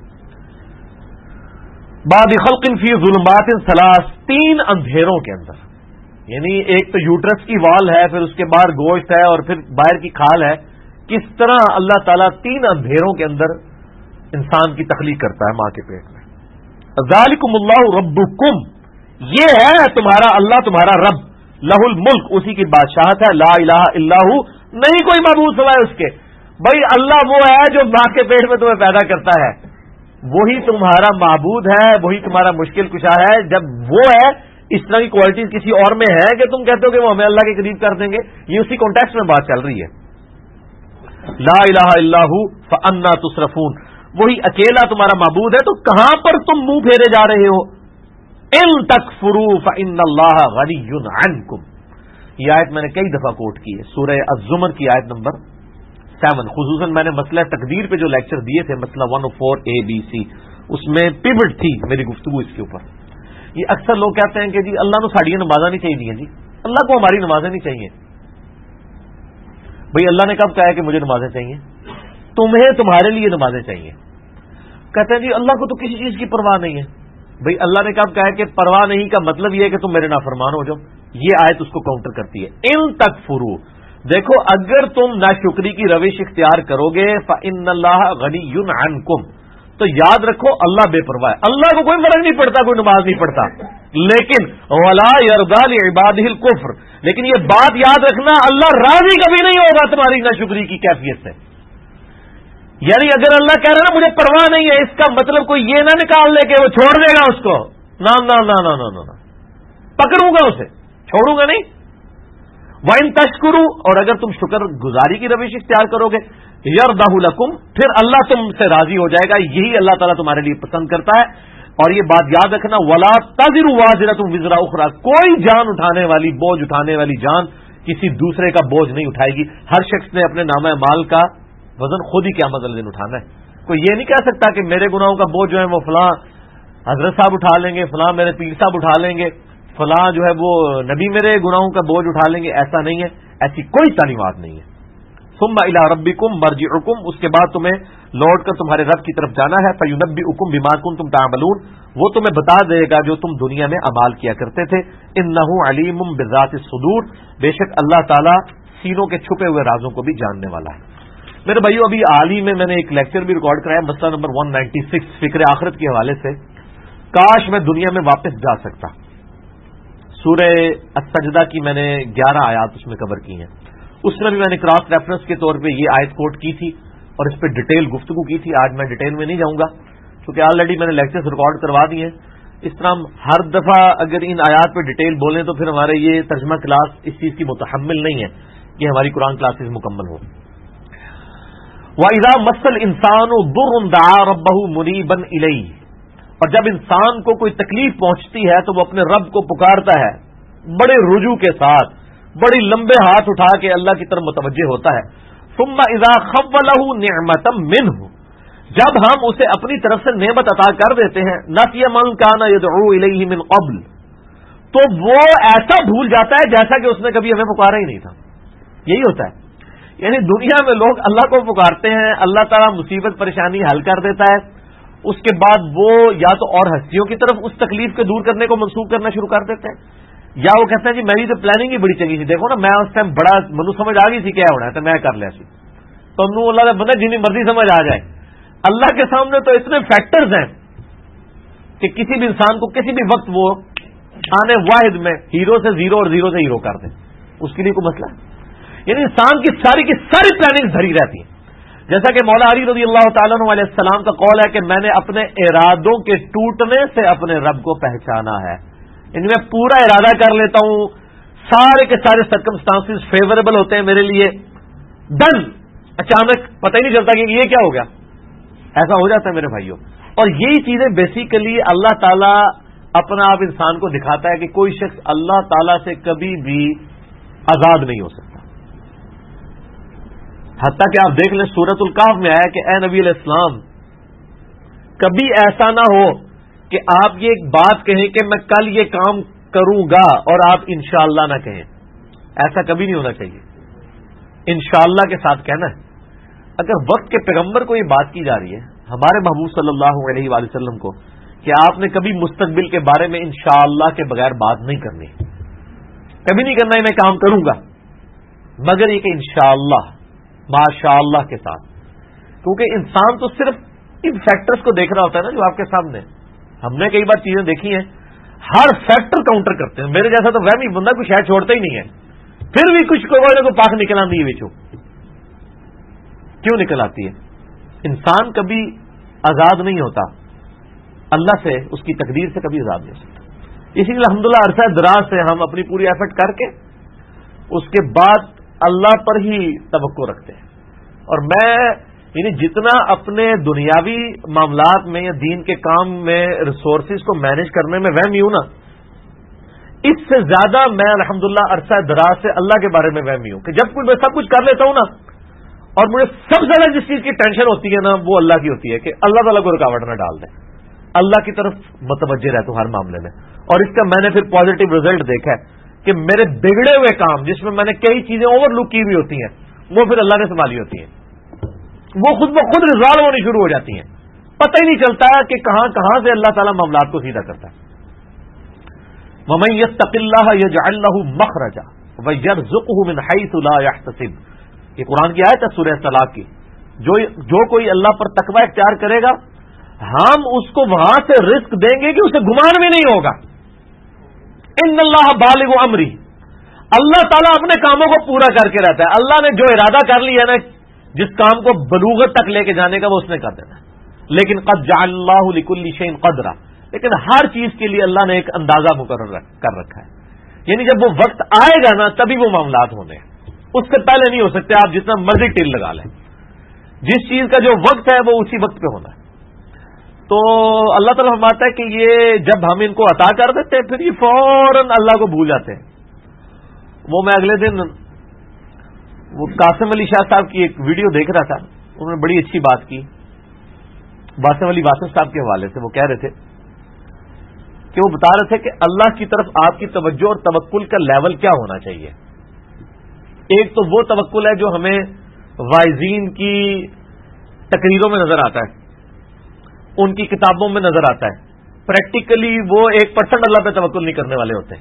بعد خلق فی ظلمات ثلاث، 3 اندھیروں کے اندر، یعنی ایک تو یوٹرس کی وال ہے، پھر اس کے بعد گوشت ہے، اور پھر باہر کی کھال ہے. کس طرح اللہ تعالیٰ 3 اندھیروں کے اندر انسان کی تخلیق کرتا ہے ماں کے پیٹ میں. ذالکم اللہ ربکم، یہ ہے تمہارا اللہ، تمہارا رب. لہ الملک، اسی کی بادشاہت ہے. لا الہ الا ہو، نہیں کوئی معبود سوائے اس کے. بھائی اللہ وہ ہے جو ماں کے پیٹ میں تمہیں پیدا کرتا ہے، وہی تمہارا معبود ہے، وہی تمہارا مشکل کشا ہے. جب وہ ہے، اس طرح کی کوالٹیز کسی اور میں ہے کہ تم کہتے ہو کہ وہ ہمیں اللہ کے قریب کر دیں گے. یہ اسی کانٹیکسٹ میں بات چل رہی ہے. لا الہ الا ہو فانا تصرفون، وہی اکیلا تمہارا معبود ہے، تو کہاں پر تم منہ پھیرے جا رہے ہو. ان تکفروا فان اللہ غنی عنکم، یہ آیت میں نے کئی دفعہ کوٹ کی ہے، سورہ الزمر کی آیت نمبر 7. خصوصاً میں نے مسئلہ تقدیر پہ جو لیکچر دیے تھے، مسئلہ 104 ABC، اس میں پیوٹ تھی میری گفتگو اس کے اوپر. یہ اکثر لوگ کہتے ہیں کہ جی اللہ کو ساڑیاں نمازیں نہیں چاہیے. جی اللہ کو ہماری نمازیں نہیں چاہیے. بھئی اللہ نے کب کہا ہے کہ مجھے نمازیں چاہیے؟ تمہیں تمہارے لیے نمازیں چاہیے. کہتے ہیں جی اللہ کو تو کسی چیز کی پرواہ نہیں ہے. بھئی اللہ نے کب کہا ہے کہ پرواہ نہیں کا مطلب یہ ہے کہ تم میرے نافرمان ہو جاؤ. یہ آیت اس کو کاؤنٹر کرتی ہے. ان تکفروا، دیکھو اگر تم ناشکری کی روش اختیار کرو گے فإن اللہ غنی عنکم، تو یاد رکھو اللہ بے پرواہ ہے. اللہ کو کوئی فرق نہیں پڑتا، کوئی نماز نہیں پڑھتا، لیکن ولا یرضی لعبادہ الکفر، لیکن یہ بات یاد رکھنا اللہ راضی کبھی نہیں ہوگا تمہاری ناشکری کی کیفیت سے. یعنی اگر اللہ کہہ رہا ہے نا مجھے پرواہ نہیں ہے، اس کا مطلب کوئی یہ نہ نکال لے کہ وہ چھوڑ دے گا اس کو. نہ نہ نہ نہ نہ نہ، پکڑوں گا اسے، چھوڑوں گا نہیں. وَإِن تَشْكُرُوا، اور اگر تم شکر گزاری کی روش اختیار کرو گے، يَرْضَهُ لَكُمْ، پھر اللہ تم سے راضی ہو جائے گا. یہی اللہ تعالیٰ تمہارے لیے پسند کرتا ہے. اور یہ بات یاد رکھنا، وَلَا تَزِرُ وَازِرَةٌ وِزْرَ أُخْرَىٰ، کوئی جان اٹھانے والی، بوجھ اٹھانے والی جان کسی دوسرے کا بوجھ نہیں اٹھائے گی. ہر شخص نے اپنے نامہ اعمال کا وزن خود ہی قیامت والے دن اٹھانا ہے. کوئی یہ نہیں کہہ سکتا کہ میرے گناہوں کا بوجھ جو ہے وہ فلاں حضرت صاحب اٹھا لیں گے، فلاں میرے پیر صاحب اٹھا لیں گے، فلاں جو ہے وہ نبی میرے گناہوں کا بوجھ اٹھا لیں گے. ایسا نہیں ہے، ایسی کوئی تعلیمات نہیں ہے. ثم الی ربکم مرجعکم، اس کے بعد تمہیں لوٹ کر تمہارے رب کی طرف جانا ہے. فینبئکم بما کنتم تعملون، وہ تمہیں بتا دے گا جو تم دنیا میں اعمال کیا کرتے تھے. انہ علیم بذات الصدور، بے شک اللہ تعالیٰ سینوں کے چھپے ہوئے رازوں کو بھی جاننے والا ہے. میرے بھائیو، ابھی حال ہی میں نے ایک لیکچر بھی ریکارڈ کرایا، مسئلہ نمبر 196 فکر آخرت کے حوالے سے. کاش میں دنیا میں واپس جا سکتا. سورہ السجدہ کی میں نے 11 آیات اس میں کور کی ہیں. اس میں بھی میں نے کراس ریفرنس کے طور پہ یہ آیت کوٹ کی تھی اور اس پہ ڈیٹیل گفتگو کی تھی. آج میں ڈیٹیل میں نہیں جاؤں گا کیونکہ آلریڈی میں نے لیکچرز ریکارڈ کروا دیے ہیں. اس طرح ہم ہر دفعہ اگر ان آیات پہ ڈیٹیل بولیں تو پھر ہمارے یہ ترجمہ کلاس اس چیز کی متحمل نہیں ہے کہ ہماری قرآن کلاسز مکمل ہو. وَإِذَا مَسَّ الْإِنسَانُ ضُرٌّ دَعَا رَبَّهُ مُنِيبًا إِلَيْهِ، اور جب انسان کو کوئی تکلیف پہنچتی ہے تو وہ اپنے رب کو پکارتا ہے بڑے رجوع کے ساتھ، بڑی لمبے ہاتھ اٹھا کے اللہ کی طرف متوجہ ہوتا ہے. ثم اذا خوله نعمتا منه، جب ہم اسے اپنی طرف سے نعمت عطا کر دیتے ہیں، نسی من کان یدعو الیہ من قبل، تو وہ ایسا بھول جاتا ہے جیسا کہ اس نے کبھی ہمیں پکارا ہی نہیں تھا. یہی ہوتا ہے. یعنی دنیا میں لوگ اللہ کو پکارتے ہیں، اللہ تعالیٰ مصیبت پریشانی حل کر دیتا ہے، اس کے بعد وہ یا تو اور ہستیوں کی طرف اس تکلیف کو دور کرنے کو منسوخ کرنا شروع کر دیتے ہیں، یا وہ کہتے ہیں جی میری تو پلاننگ ہی بڑی چنگی تھی، دیکھو نا میں اس ٹائم بڑا منو سمجھ آ گئی تھی کیا ہونا ہے تو میں کر لیا سی. تو انہوں اللہ کا بندہ جنی مرضی سمجھ آ جائے. اللہ کے سامنے تو اتنے فیکٹرز ہیں کہ کسی بھی انسان کو کسی بھی وقت وہ آنے واحد میں ہیرو سے زیرو اور زیرو سے ہیرو کر دیں، اس کے لیے کوئی مسئلہ ہے. یعنی انسان کی ساری پلاننگ دھری رہتی ہے. جیسا کہ مولا علی رضی اللہ تعالیٰ عنہ علیہ السلام کا قول ہے کہ میں نے اپنے ارادوں کے ٹوٹنے سے اپنے رب کو پہچانا ہے. یعنی میں پورا ارادہ کر لیتا ہوں، سارے کے سارے سرکمسٹانسز فیوریبل ہوتے ہیں میرے لیے، ڈن، اچانک پتہ ہی نہیں چلتا کہ یہ کیا ہو گیا. ایسا ہو جاتا ہے میرے بھائیوں. اور یہی چیزیں بیسیکلی اللہ تعالیٰ اپنا آپ انسان کو دکھاتا ہے کہ کوئی شخص اللہ تعالیٰ سے کبھی بھی آزاد نہیں ہو سکتا. حتیٰ کہ آپ دیکھ لیں سورۃ الکہف میں آیا کہ اے نبی علیہ السلام کبھی ایسا نہ ہو کہ آپ یہ ایک بات کہیں کہ میں کل یہ کام کروں گا اور آپ انشاءاللہ نہ کہیں. ایسا کبھی نہیں ہونا چاہیے. انشاءاللہ کے ساتھ کہنا ہے. اگر وقت کے پیغمبر کو یہ بات کی جا رہی ہے ہمارے محبوب صلی اللہ علیہ وآلہ وسلم کو کہ آپ نے کبھی مستقبل کے بارے میں انشاءاللہ کے بغیر بات نہیں کرنی، کبھی نہیں کرنا ہے میں کام کروں گا، مگر یہ کہ انشاءاللہ ماشاءاللہ کے ساتھ. کیونکہ انسان تو صرف ان فیکٹرز کو دیکھ رہا ہوتا ہے نا جو آپ کے سامنے. ہم نے کئی بار چیزیں دیکھی ہیں، ہر فیکٹر کاؤنٹر کرتے ہیں. میرے جیسا تو وہمی بندہ کوئی شاید چھوڑتا ہی نہیں ہے، پھر بھی کچھ کو پاک نکل آتی ہے بچوں. کیوں نکل آتی ہے؟ انسان کبھی آزاد نہیں ہوتا اللہ سے، اس کی تقدیر سے کبھی آزاد نہیں ہو سکتا. اسی لیے الحمدللہ عرصہ دراز سے ہم اپنی پوری ایفرٹ کر کے اس کے بعد اللہ پر ہی توقع رکھتے ہیں. اور میں یعنی جتنا اپنے دنیاوی معاملات میں یا دین کے کام میں ریسورسز کو مینج کرنے میں وہمی ہوں نا، اس سے زیادہ میں الحمدللہ عرصہ دراز سے اللہ کے بارے میں وہمی ہوں کہ جب کوئی میں سب کچھ کر لیتا ہوں نا، اور مجھے سب سے زیادہ جس چیز کی ٹینشن ہوتی ہے نا وہ اللہ کی ہوتی ہے کہ اللہ تعالیٰ کو رکاوٹ نہ ڈال دیں. اللہ کی طرف متوجہ رہتا ہوں ہر معاملے میں. اور اس کا میں نے پھر پازیٹو ریزلٹ دیکھا ہے کہ میرے بگڑے ہوئے کام جس میں نے کئی چیزیں اوور لک کی ہوئی ہوتی ہیں وہ پھر اللہ نے سنبھالی ہوتی ہیں، وہ خود بخود ریزالو ہونی شروع ہو جاتی ہیں. پتہ ہی نہیں چلتا کہ کہاں کہاں سے اللہ تعالیٰ معاملات کو سیدھا کرتا ہے. وَمَن يَتَّقِ اللَّهَ يَجْعَل لَّهُ مَخْرَجًا وَيَرْزُقْهُ مِنْ حَيْثُ لَا يَحْتَسِبُ. یہ قرآن کی آیت ہے سورہ طلاق کی. جو کوئی اللہ پر تقوی اختیار کرے گا ہم اس کو وہاں سے رزق دیں گے کہ اسے گمان بھی نہیں ہوگا. ان اللہ بالغ امری، اللہ تعالیٰ اپنے کاموں کو پورا کر کے رہتا ہے. اللہ نے جو ارادہ کر لیا ہے نا جس کام کو بلوغت تک لے کے جانے کا وہ اس نے کر دینا. لیکن قد جعل اللہ لکل شیء قدرا، لیکن ہر چیز کے لیے اللہ نے ایک اندازہ مقرر کر رکھا ہے. یعنی جب وہ وقت آئے گا نا تبھی وہ معاملات ہونے ہیں، اس سے پہلے نہیں ہو سکتے. آپ جتنا مرضی ٹل لگا لیں، جس چیز کا جو وقت ہے وہ اسی وقت پہ ہونا ہے. تو اللہ تعالیٰ فرماتا ہے کہ یہ جب ہم ان کو عطا کر دیتے ہیں پھر یہ فوراً اللہ کو بھول جاتے ہیں. وہ میں اگلے دن وہ قاسم علی شاہ صاحب کی ایک ویڈیو دیکھ رہا تھا، انہوں نے بڑی اچھی بات کی باسم علی واسف صاحب کے حوالے سے. وہ کہہ رہے تھے کہ وہ بتا رہے تھے کہ اللہ کی طرف آپ کی توجہ اور توکل کا لیول کیا ہونا چاہیے. ایک تو وہ توکل ہے جو ہمیں وائزین کی تقریروں میں نظر آتا ہے، ان کی کتابوں میں نظر آتا ہے. پریکٹیکلی وہ 1% اللہ پہ توکل نہیں کرنے والے ہوتے ہیں.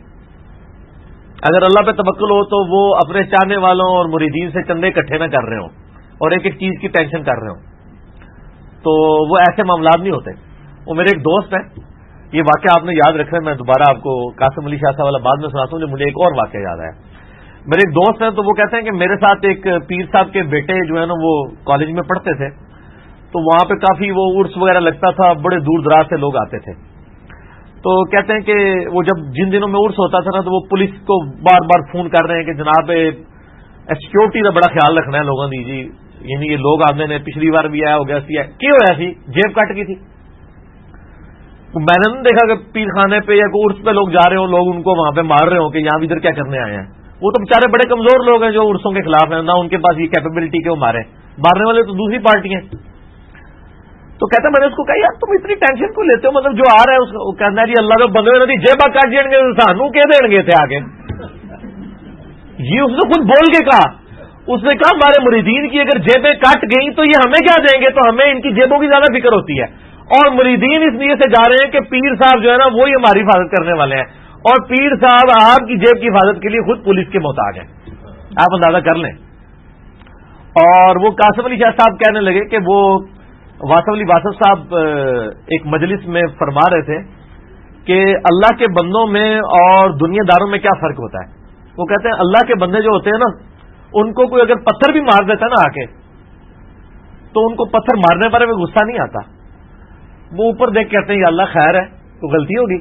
اگر اللہ پہ توکل ہو تو وہ اپنے چاہنے والوں اور مریدین سے چندے اکٹھے نہ کر رہے ہوں اور ایک ایک چیز کی ٹینشن کر رہے ہوں، تو وہ ایسے معاملات نہیں ہوتے. وہ میرے ایک دوست ہیں، یہ واقعہ آپ نے یاد رکھنا ہے، میں دوبارہ آپ کو قاسم علی شاہ صاحب والا بعد میں سناتا ہوں. جو مجھے ایک اور واقعہ یاد آیا. میرے ایک دوست ہیں تو وہ کہتے ہیں کہ میرے ساتھ ایک پیر صاحب کے بیٹے جو ہے نا وہ کالج میں پڑھتے تھے، تو وہاں پہ کافی وہ عرس وغیرہ لگتا تھا، بڑے دور دراز سے لوگ آتے تھے. تو کہتے ہیں کہ وہ جب جن دنوں میں عرس ہوتا تھا نا تو وہ پولیس کو بار بار فون کر رہے ہیں کہ جناب سیکورٹی کا بڑا خیال رکھنا ہے لوگوں کی جی. یعنی یہ لوگ آتے نے پچھلی بار بھی آیا ہو گیا سی کی ہوا سی جیب کٹ گئی تھی. میں نے نہیں دیکھا کہ پیر خانے پہ یا کوئی عرس پہ لوگ جا رہے ہوں، لوگ ان کو وہاں پہ مار رہے ہوں کہ یہاں ادھر کیا کرنے آئے ہیں. وہ تو بیچارے بڑے کمزور لوگ ہیں جو عرصوں کے خلاف ہیں، نہ ان کے پاس یہ کیپیبلٹی کہ وہ مارنے والے تو دوسری پارٹی ہیں. تو کہتا ہے میں نے اس کو کہا یار تم اتنی ٹینشن کو لیتے ہو، مطلب جو آ رہا ہے اس کو کہنا ہے جی اللہ کے بندے نے جیبا کٹ جائیں گے سانو کہ دیں گے تھے آگے. یہ اس نے خود بول کے کہا، اس نے کہا ہمارے مریدین کی اگر جیبیں کٹ گئیں تو یہ ہمیں کیا دیں گے، تو ہمیں ان کی جیبوں کی زیادہ فکر ہوتی ہے. اور مریدین اس لیے سے جا رہے ہیں کہ پیر صاحب جو ہے نا وہی ہماری حفاظت کرنے والے ہیں، اور پیر صاحب آپ کی جیب کی حفاظت کے لیے خود پولیس کے محتاج ہیں، آپ اندازہ کر لیں. اور وہ قاسم علی شاہ صاحب کہنے لگے کہ وہ واصف علی واصف صاحب ایک مجلس میں فرما رہے تھے کہ اللہ کے بندوں میں اور دنیا داروں میں کیا فرق ہوتا ہے. وہ کہتے ہیں اللہ کے بندے جو ہوتے ہیں نا ان کو کوئی اگر پتھر بھی مار دیتا ہے نا آ کے، تو ان کو پتھر مارنے پر بھی غصہ نہیں آتا، وہ اوپر دیکھ کہتے ہیں یا اللہ خیر ہے تو غلطی ہوگی.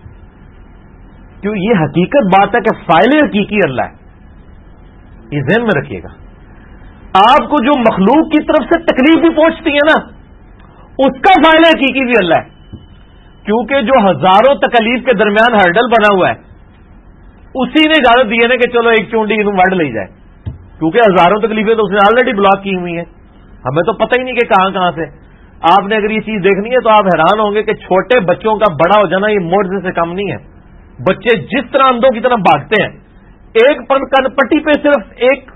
کیوں؟ یہ حقیقت بات ہے کہ فاعل حقیقی اللہ ہے، یہ ذہن میں رکھیے گا. آپ کو جو مخلوق کی طرف سے تکلیف بھی پہنچتی ہے نا اس کا فاعل حقیقی بھی اللہ ہے، کیونکہ جو ہزاروں تکلیف کے درمیان ہرڈل بنا ہوا ہے اسی نے اجازت دی ہے نا کہ چلو ایک چونڈی انہوں وڈ لے جائے، کیونکہ ہزاروں تکلیفیں تو اس نے آلریڈی بلاک کی ہوئی ہیں، ہمیں تو پتہ ہی نہیں کہ کہاں کہاں سے. آپ نے اگر یہ چیز دیکھنی ہے تو آپ حیران ہوں گے کہ چھوٹے بچوں کا بڑا ہو جانا یہ معجزے سے کم نہیں ہے. بچے جس طرح اندھوں کی طرف بھاگتے ہیں، ایک کن پٹی پہ صرف ایک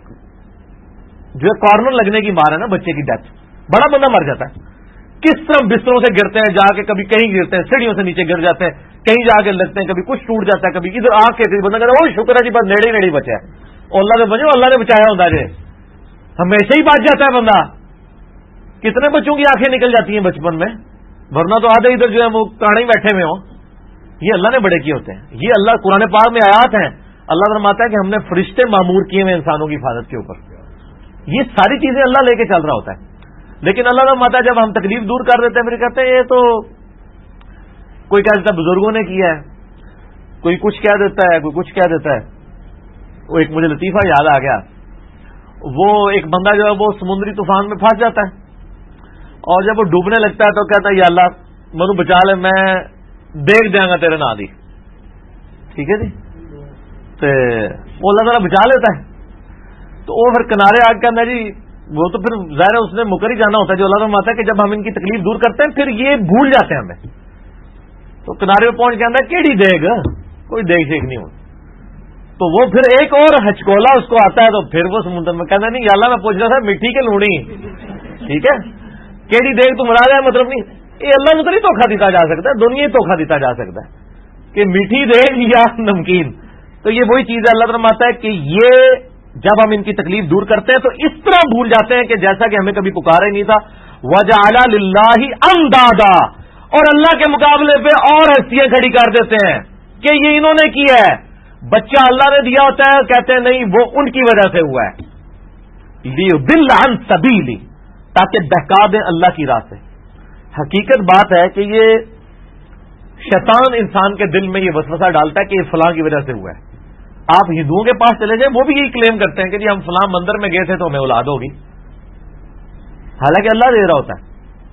جو ہے کارنر لگنے کی مار ہے نا بچے کی ڈیتھ، بڑا بندہ مر جاتا ہے. کس طرح بستروں سے گرتے ہیں جا کے، کبھی کہیں گرتے ہیں سیڑھیوں سے نیچے گر جاتے ہیں، کہیں جا کے لگتے ہیں، کبھی کچھ ٹوٹ جاتا ہے، کبھی ادھر آ کے بندہ کہتا ہے وہ شکر ہے جی بس نیڑے نیڑے بچا ہے، اور اللہ نے بچو اللہ نے بچایا ہوتا ہے، ہمیشہ ہی بچ جاتا ہے بندہ. کتنے بچوں کی آنکھیں نکل جاتی ہیں بچپن میں، ورنہ تو آدھے ادھر جو ہے وہ کاڑے ہی بیٹھے ہوئے ہوں. یہ اللہ نے بڑے کیے ہوتے ہیں. یہ اللہ قرآن پاک میں آیات ہیں، اللہ فرماتا ہے کہ ہم نے فرشتے معمور کیے ہوئے انسانوں کی حفاظت کے اوپر. یہ ساری چیزیں اللہ لے کے چل رہا ہوتا ہے. لیکن اللہ فرماتا ہے جب ہم تکلیف دور کر دیتے ہیں پھر کہتے ہیں یہ تو کوئی کہہ دیتا ہے بزرگوں نے کیا ہے، کوئی کچھ کہہ دیتا ہے، کوئی کچھ کہہ دیتا ہے. وہ ایک مجھے لطیفہ یاد آ گیا، وہ ایک بندہ جو ہے وہ سمندری طوفان میں پھنس جاتا ہے، اور جب وہ ڈوبنے لگتا ہے تو کہتا ہے یا اللہ منو بچا لے، میں دیکھ دیا گا تیرے نہ دی. ٹھیک ہے جی، تو وہ اللہ تعالیٰ بچا لیتا ہے. تو وہ پھر کنارے آ کے کہنا جی وہ تو پھر ظاہر ہے اس نے مکر ہی جانا ہوتا ہے. جو اللہ تعالیٰ آتا ہے کہ جب ہم ان کی تکلیف دور کرتے ہیں پھر یہ بھول جاتے ہیں ہمیں. تو کنارے پہ پہنچ کے آتا ہے کیڑی دیگ، کوئی دیگ شیک نہیں ہوتی. تو وہ پھر ایک اور ہچکولا اس کو آتا ہے، تو پھر وہ سمندر میں کہنا نہیں یا اللہ میں پوچھ رہا تھا مٹی کے لوڑی، ٹھیک ہے کیڑی دیکھ تو مراد ہے مطلب نہیں، یہ اللہ مطلب نہیں دھوکھا دیتا جا سکتا ہے، دنیا ہی دھوکھا دیتا جا سکتا ہے کہ میٹھی دیکھ یا نمکین. تو یہ وہی چیز ہے. اللہ فرماتا ہے کہ یہ جب ہم ان کی تکلیف دور کرتے ہیں تو اس طرح بھول جاتے ہیں کہ جیسا کہ ہمیں کبھی پکارا ہی نہیں تھا. وَجَعَلَ لِلَّهِ أَنْدَادًا، اور اللہ کے مقابلے پہ اور ہستیاں کھڑی کر دیتے ہیں کہ یہ انہوں نے کیا ہے. بچہ اللہ نے دیا ہوتا ہے، کہتے ہیں نہیں وہ ان کی وجہ سے ہوا ہے. لِيُضِلَّ عَنْ سَبِيلِهِ، تاکہ بہکا دیں اللہ کی راہ سے. حقیقت بات ہے کہ یہ شیطان انسان کے دل میں یہ وسوسہ ڈالتا ہے کہ یہ فلاں کی وجہ سے ہوا ہے. آپ ہندوؤں کے پاس چلے جائیں وہ بھی یہی کلیم کرتے ہیں کہ جی ہم فلاں مندر میں گئے تھے تو ہمیں اولاد ہوگی، حالانکہ اللہ دے رہا ہوتا ہے.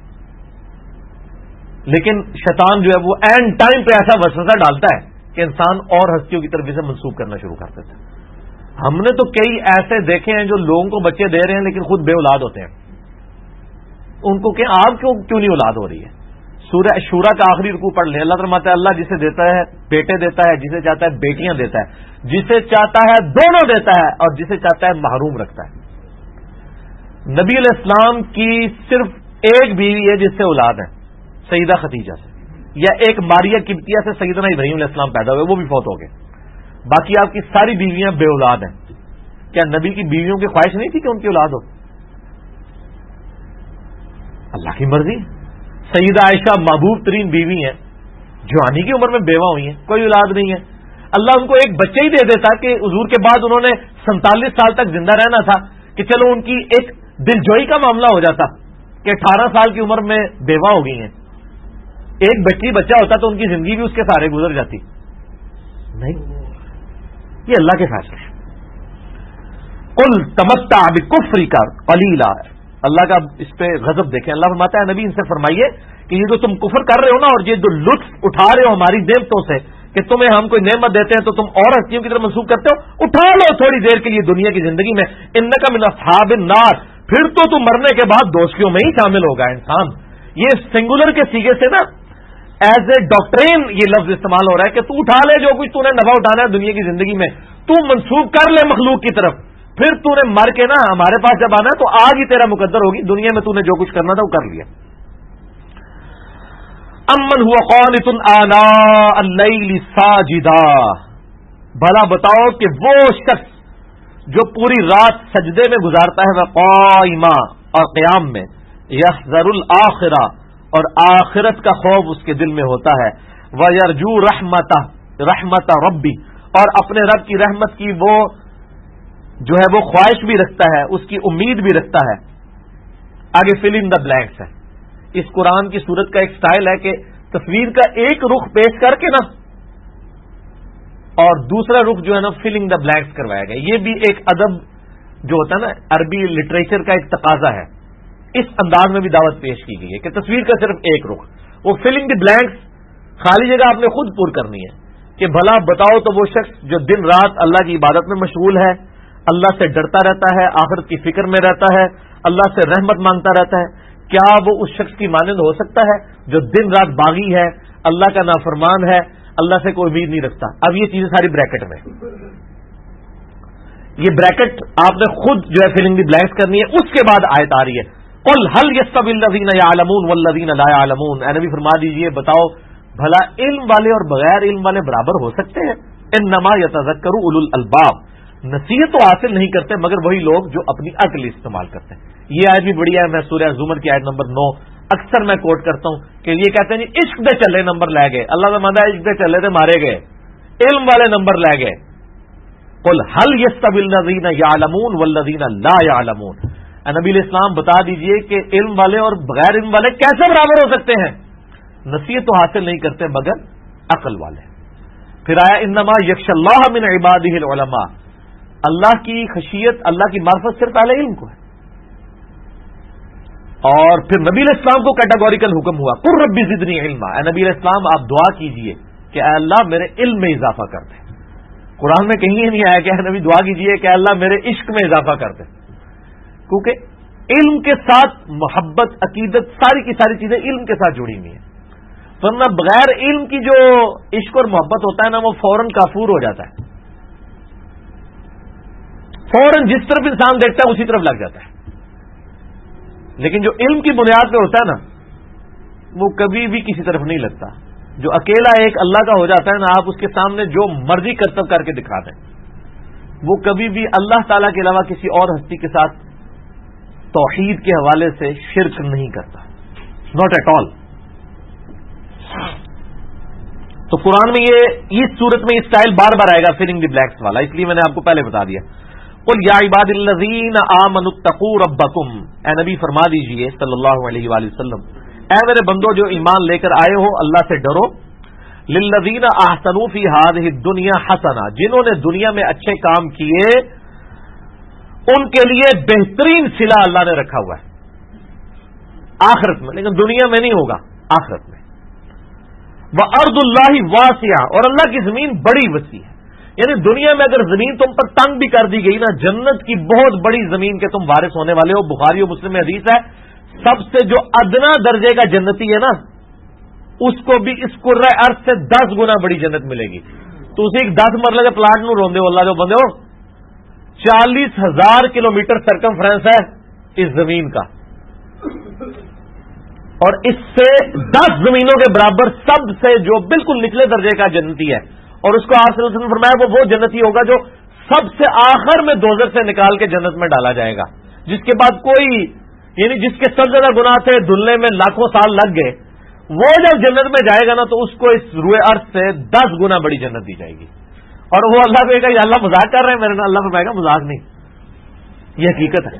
لیکن شیطان جو ہے وہ اینڈ ٹائم پہ ایسا وسوسہ ڈالتا ہے کہ انسان اور ہستیوں کی طرف اسے منسوخ کرنا شروع کر دیتا ہے. ہم نے تو کئی ایسے دیکھے ہیں جو لوگوں کو بچے دے رہے ہیں لیکن خود بے اولاد ہوتے ہیں. ان کو کہ آپ کیوں نہیں اولاد ہو رہی ہے؟ سورہ شورا کا آخری رکوع پڑھ لیں. اللہ فرماتا ہے اللہ جسے دیتا ہے بیٹے دیتا ہے، جسے چاہتا ہے بیٹیاں دیتا ہے، جسے چاہتا ہے دونوں دیتا ہے، اور جسے چاہتا ہے محروم رکھتا ہے. نبی علیہ السلام کی صرف ایک بیوی ہے جس سے اولاد ہے، سیدہ خدیجہ سے، یا ایک ماریہ قبطیہ سے سیدنا ابراہیم علیہ السلام پیدا ہوئے، وہ بھی فوت ہو گئے. باقی آپ کی ساری بیویاں بے اولاد ہیں. کیا نبی کی بیویوں کی خواہش نہیں تھی کہ ان کی اولاد ہو؟ اللہ کی مرضی. سیدہ عائشہ محبوب ترین بیوی ہیں، جوانی کی عمر میں بیوہ ہوئی ہیں، کوئی اولاد نہیں ہے. اللہ ان کو ایک بچہ ہی دے دیتا کہ حضور کے بعد انہوں نے 47 سال تک زندہ رہنا تھا کہ چلو ان کی ایک دل جوئی کا معاملہ ہو جاتا کہ 18 سال کی عمر میں بیوہ ہو گئی ہیں. ایک بچہ ہوتا تو ان کی زندگی بھی اس کے سارے گزر جاتی. نہیں، یہ اللہ کے فیصلے ہیں. قل تمتع بکفرک قلیلا، اللہ کا اس پہ غضب دیکھیں. اللہ فرماتا ہے نبی ان سے فرمائیے کہ یہ جو تم کفر کر رہے ہو نا، اور یہ جو لطف اٹھا رہے ہو ہماری نعمتوں سے، کہ تمہیں ہم کوئی نعمت دیتے ہیں تو تم اور ہستیوں کی طرف منسوخ کرتے ہو، اٹھا لو تھوڑی دیر کے لیے دنیا کی زندگی میں، انک من اصحاب النار، پھر تو تم مرنے کے بعد دوستیوں میں ہی شامل ہوگا انسان. یہ سنگولر کے سیگے سے نا ایز اے ڈاکٹرین یہ لفظ استعمال ہو رہا ہے کہ تو اٹھا لے جو کچھ تو نے نفع اٹھانا ہے دنیا کی زندگی میں، تو منسوخ کر لے مخلوق کی طرف، پھر تو نے مر کے نا ہمارے پاس جب آنا ہے تو آج ہی تیرا مقدر ہوگی، دنیا میں تو نے جو کچھ کرنا تھا وہ کر لیا. امن هو قانت آناء اللیل ساجدا، بھلا بتاؤ کہ وہ شخص جو پوری رات سجدے میں گزارتا ہے، وہ قائما اور قیام میں، یحذر الآخرہ اور آخرت کا خوف اس کے دل میں ہوتا ہے، ویرجو رحمت ربی اور اپنے رب کی رحمت کی وہ جو ہے وہ خواہش بھی رکھتا ہے، اس کی امید بھی رکھتا ہے. آگے فل ان دا بلینکس ہے. اس قرآن کی صورت کا ایک سٹائل ہے کہ تصویر کا ایک رخ پیش کر کے نا اور دوسرا رخ جو ہے نا فلنگ دا بلینکس کروایا گیا. یہ بھی ایک ادب جو ہوتا ہے نا عربی لٹریچر کا ایک تقاضا ہے. اس انداز میں بھی دعوت پیش کی گئی ہے کہ تصویر کا صرف ایک رخ، وہ فلنگ دی بلینکس خالی جگہ آپ نے خود پور کرنی ہے کہ بھلا بتاؤ تو وہ شخص جو دن رات اللہ کی عبادت میں مشغول ہے، اللہ سے ڈرتا رہتا ہے، آخرت کی فکر میں رہتا ہے، اللہ سے رحمت مانگتا رہتا ہے، کیا وہ اس شخص کی مانند ہو سکتا ہے جو دن رات باغی ہے، اللہ کا نافرمان ہے، اللہ سے کوئی امید نہیں رکھتا. اب یہ چیزیں ساری بریکٹ میں، یہ بریکٹ آپ نے خود جو ہے فلنگ دی بلینکس کرنی ہے. اس کے بعد آیت آ رہی ہے قل هل يستوي الذين يعلمون والذين لا يعلمون، اے نبی فرما دیجئے بتاؤ بھلا علم والے اور بغیر علم والے برابر ہو سکتے ہیں؟ انما يتذكر اولو الالباب، نصیحت تو حاصل نہیں کرتے مگر وہی لوگ جو اپنی عقل استعمال کرتے ہیں. یہ آیت بھی بڑی ہے، میں سورہ زمر کی آیت نمبر 9 اکثر میں کوٹ کرتا ہوں کہ یہ کہتے ہیں جی عشق دے چلے نمبر لے گئے، اللہ کا مانا عشق دے چلے تھے مارے گئے، علم والے نمبر لے گئے. قل هل يستوي الذين يعلمون والذين لا يعلمون، اے نبی علیہ السلام بتا دیجئے کہ علم والے اور بغیر علم والے کیسے برابر ہو سکتے ہیں؟ نصیحت تو حاصل نہیں کرتے مگر عقل والے. پھر آیا انما یخشى اللہ من عباده العلماء، اللہ کی خشیت، اللہ کی معرفت صرف اہل علم کو ہے. اور پھر نبی علیہ السلام کو کیٹاگوریکل حکم ہوا قل رب زدنی علما، اے نبی علیہ السلام آپ دعا کیجئے کہ اے اللہ میرے علم میں اضافہ کر دے. قرآن میں کہیں نہیں آیا کہ اے نبی دعا کیجئے کہ اے اللہ میرے عشق میں اضافہ کر دے، کیونکہ علم کے ساتھ محبت، عقیدت، ساری کی ساری چیزیں علم کے ساتھ جڑی ہوئی ہیں. ورنہ بغیر علم کی جو عشق اور محبت ہوتا ہے نا وہ فوراً کافور ہو جاتا ہے، فوراً جس طرف انسان دیکھتا ہے اسی طرف لگ جاتا ہے. لیکن جو علم کی بنیاد پہ ہوتا ہے نا وہ کبھی بھی کسی طرف نہیں لگتا. جو اکیلا ایک اللہ کا ہو جاتا ہے نا، آپ اس کے سامنے جو مرضی کرتب کر کے دکھا دیں، وہ کبھی بھی اللہ تعالیٰ کے علاوہ کسی اور ہستی کے ساتھ توحید کے حوالے سے شرک نہیں کرتا، ناٹ ایٹ آل. تو قرآن میں یہ اس صورت میں اسٹائل بار بار آئے گا فلنگ دی بلینکس والا، اس لیے میں نے آپ کو پہلے بتا دیا. قل یا عباد الذین آمنوا اتقوا ربکم، اے نبی فرما دیجئے صلی اللہ علیہ وآلہ وسلم، اے میرے بندو جو ایمان لے کر آئے ہو اللہ سے ڈرو. للذین احسنوا فی ہذہ الدنیا حسنہ، جنہوں نے دنیا میں اچھے کام کیے ان کے لیے بہترین صلہ اللہ نے رکھا ہوا ہے آخرت میں، لیکن دنیا میں نہیں ہوگا، آخرت میں. وَأَرْضُ اللَّهِ وَاسِعَةٌ، اور اللہ کی زمین بڑی وسیع ہے. یعنی دنیا میں اگر زمین تم پر تنگ بھی کر دی گئی نا، جنت کی بہت بڑی زمین کے تم وارث ہونے والے ہو. بخاری و مسلم میں حدیث ہے سب سے جو ادنا درجے کا جنتی ہے نا اس کو بھی اس کرۂ ارض سے 10 گنا بڑی جنت ملے گی. تو اسے ایک 10 مرلے کے پلاٹ نو روندے ہو اللہ جو بندے ہو، 40,000 کلومیٹر سرکمفرنس ہے اس زمین کا، اور اس سے 10 زمینوں کے برابر سب سے جو بالکل نچلے درجے کا جنتی ہے. اور اس کو آپ صلی اللہ علیہ وسلم نے فرمایا وہ جنتی ہوگا جو سب سے آخر میں دوزخ سے نکال کے جنت میں ڈالا جائے گا، جس کے بعد کوئی یعنی جس کے سب زیادہ گناہ تھے دھلنے میں لاکھوں سال لگ گئے، وہ جب جنت میں جائے گا نا تو اس کو اس روئے ارض سے 10 گنا بڑی جنت دی جائے گی. اور وہ اللہ کہے گا یہ اللہ مذاق کر رہے ہیں میرے نا، اللہ فرمائے گا مذاق نہیں، یہ حقیقت ہے.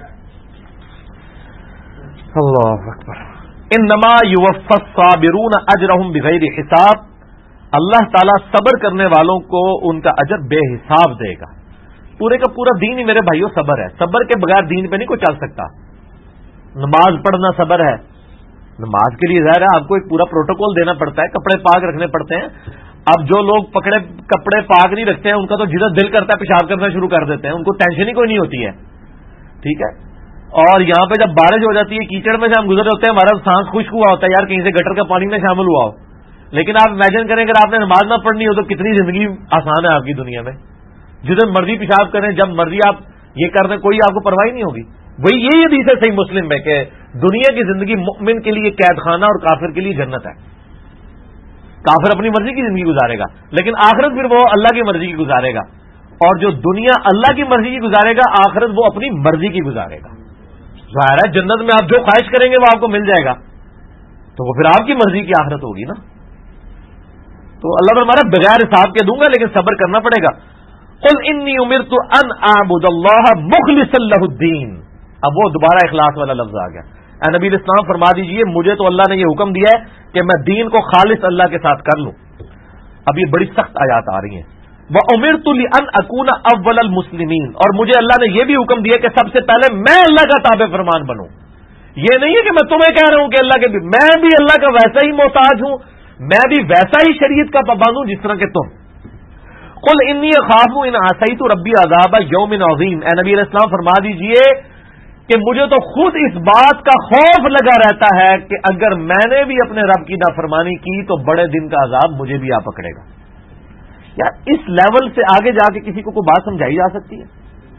اللہ اکبر. انما یوفی الصابرون اجرهم بغیر حساب، اللہ تعالیٰ صبر کرنے والوں کو ان کا اجر بے حساب دے گا. پورے کا پورا دین ہی میرے بھائیوں صبر ہے. صبر کے بغیر دین پہ نہیں کوئی چل سکتا. نماز پڑھنا صبر ہے، نماز کے لیے ظاہر ہے آپ کو ایک پورا پروٹوکول دینا پڑتا ہے، کپڑے پاک رکھنے پڑتے ہیں. اب جو لوگ کپڑے پاک نہیں رکھتے ہیں ان کا تو جدھر دل کرتا ہے پیشاب کرنا شروع کر دیتے ہیں، ان کو ٹینشن ہی کوئی نہیں ہوتی ہے، ٹھیک ہے. اور یہاں پہ جب بارش ہو جاتی ہے، کیچڑ میں سے ہم گزر ہوتے ہیں، ہمارا سانس خشک ہوا ہوتا ہے، یار کہیں سے گٹر کا پانی میں شامل ہوا ہو. لیکن آپ امیجن کریں اگر آپ نے نماز نہ پڑھنی ہو تو کتنی زندگی آسان ہے آپ کی دنیا میں. جدھر مرضی پیشاب کریں، جب مرضی آپ یہ کر دیں، کوئی آپ کو پرواہ نہیں ہوگی. وہی یہی حدیث ہے صحیح مسلم میں کہ دنیا کی زندگی مؤمن کے لیے قید خانہ اور کافر کے لیے جنت ہے. کافر اپنی مرضی کی زندگی گزارے گا، لیکن آخرت پھر وہ اللہ کی مرضی کی گزارے گا. اور جو دنیا اللہ کی مرضی کی گزارے گا، آخرت وہ اپنی مرضی کی گزارے گا. ظاہر ہے جنت میں آپ جو خواہش کریں گے وہ آپ کو مل جائے گا، تو وہ پھر آپ کی مرضی کی آخرت ہوگی نا. تو اللہ نے ہمارا بغیر حساب کے دوں گا، لیکن صبر کرنا پڑے گا. قل انی امرت ان اعبد اللہ مخلصا لہ الدین. اب وہ دوبارہ اخلاص والا لفظ آ گیا. اے نبی اسلام فرما دیجئے مجھے تو اللہ نے یہ حکم دیا ہے کہ میں دین کو خالص اللہ کے ساتھ کر لوں. اب یہ بڑی سخت آیات آ رہی ہیں. وَأُمِرْتُ لِأَنْ أَكُونَ أَوَّلَ الْمُسْلِمِينَ، اور مجھے اللہ نے یہ بھی حکم دیا کہ سب سے پہلے میں اللہ کا تابع فرمان بنوں. یہ نہیں ہے کہ میں تمہیں کہہ رہا ہوں کہ اللہ کے میں بھی اللہ کا ویسا ہی محتاج ہوں، میں بھی ویسا ہی شریعت کا پابند ہوں جس طرح کہ تم. قُلْ إِنِّي أَخَافُ إِنْ عَصَيْتُ رَبِّي عَذَابَ يَوْمٍ عَظِيمٍ. اے نبی علیہ السلام فرما دیجئے کہ مجھے تو خود اس بات کا خوف لگا رہتا ہے کہ اگر میں نے بھی اپنے رب کی نافرمانی کی تو بڑے دن کا عذاب مجھے بھی آ پکڑے گا. یار اس لیول سے آگے جا کے کسی کو کوئی بات سمجھائی جا سکتی ہے؟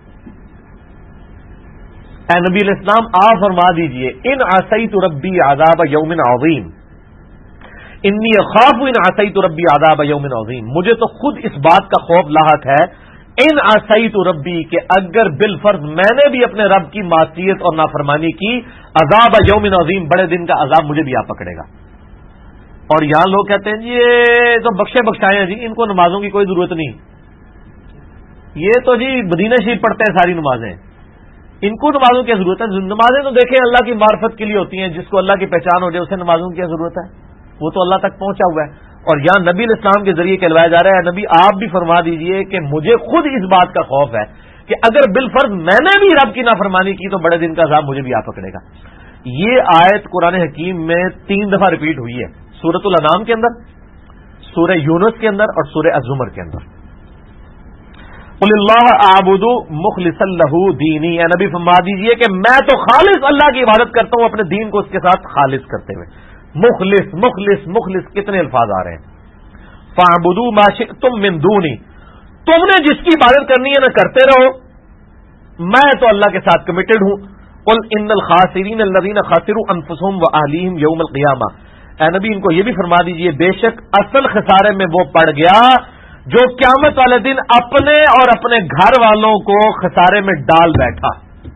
اے نبی علیہ السلام آپ فرما دیجئے ان عصیت ربی عذاب یوم عظیم، انی اخاف ان عصیت ربی عذاب یوم عظیم. مجھے تو خود اس بات کا خوف لاحق ہے ان عصیت ربی کہ اگر بالفرض میں نے بھی اپنے رب کی معصیت اور نافرمانی کی، عذاب یوم عظیم بڑے دن کا عذاب مجھے بھی آ پکڑے گا. اور یہاں لوگ کہتے ہیں جی یہ تو بخشے بخشائے ہیں جی، ان کو نمازوں کی کوئی ضرورت نہیں، یہ تو جی مدینہ شریف پڑھتے ہیں ساری نمازیں، ان کو نمازوں کی ضرورت ہے. نمازیں تو دیکھیں اللہ کی معرفت کے لیے ہوتی ہیں، جس کو اللہ کی پہچان ہو جائے اسے نمازوں کی ضرورت ہے، وہ تو اللہ تک پہنچا ہوا ہے. اور یہاں نبی علیہ السلام کے ذریعے کہلوایا جا رہا ہے نبی آپ بھی فرما دیجئے کہ مجھے خود اس بات کا خوف ہے کہ اگر بالفرض میں نے بھی رب کی نافرمانی کی تو بڑے دن کا عذاب مجھے بھی آ پکڑے گا. یہ آیت قرآن حکیم میں 3 دفعہ ریپیٹ ہوئی ہے، سورۃ الانعام کے اندر، سورہ یونس کے اندر اور سورہ الزمر کے اندر. قل اللہ اعبد مخلصا لہ دینی. اے نبی فرما دیجئے کہ میں تو خالص اللہ کی عبادت کرتا ہوں اپنے دین کو اس کے ساتھ خالص کرتے ہوئے. مخلص مخلص مخلص کتنے الفاظ آ رہے ہیں. فاعبدوا ما شئتم من دونی، تم نے جس کی عبادت کرنی ہے نہ کرتے رہو، میں تو اللہ کے ساتھ کمیٹڈ ہوں. قل ان الخاسرین الذین خسروا انفسهم واهلیہم یوم القیامہ. اے نبی ان کو یہ بھی فرما دیجئے بے شک اصل خسارے میں وہ پڑ گیا جو قیامت والے دن اپنے اور اپنے گھر والوں کو خسارے میں ڈال بیٹھا.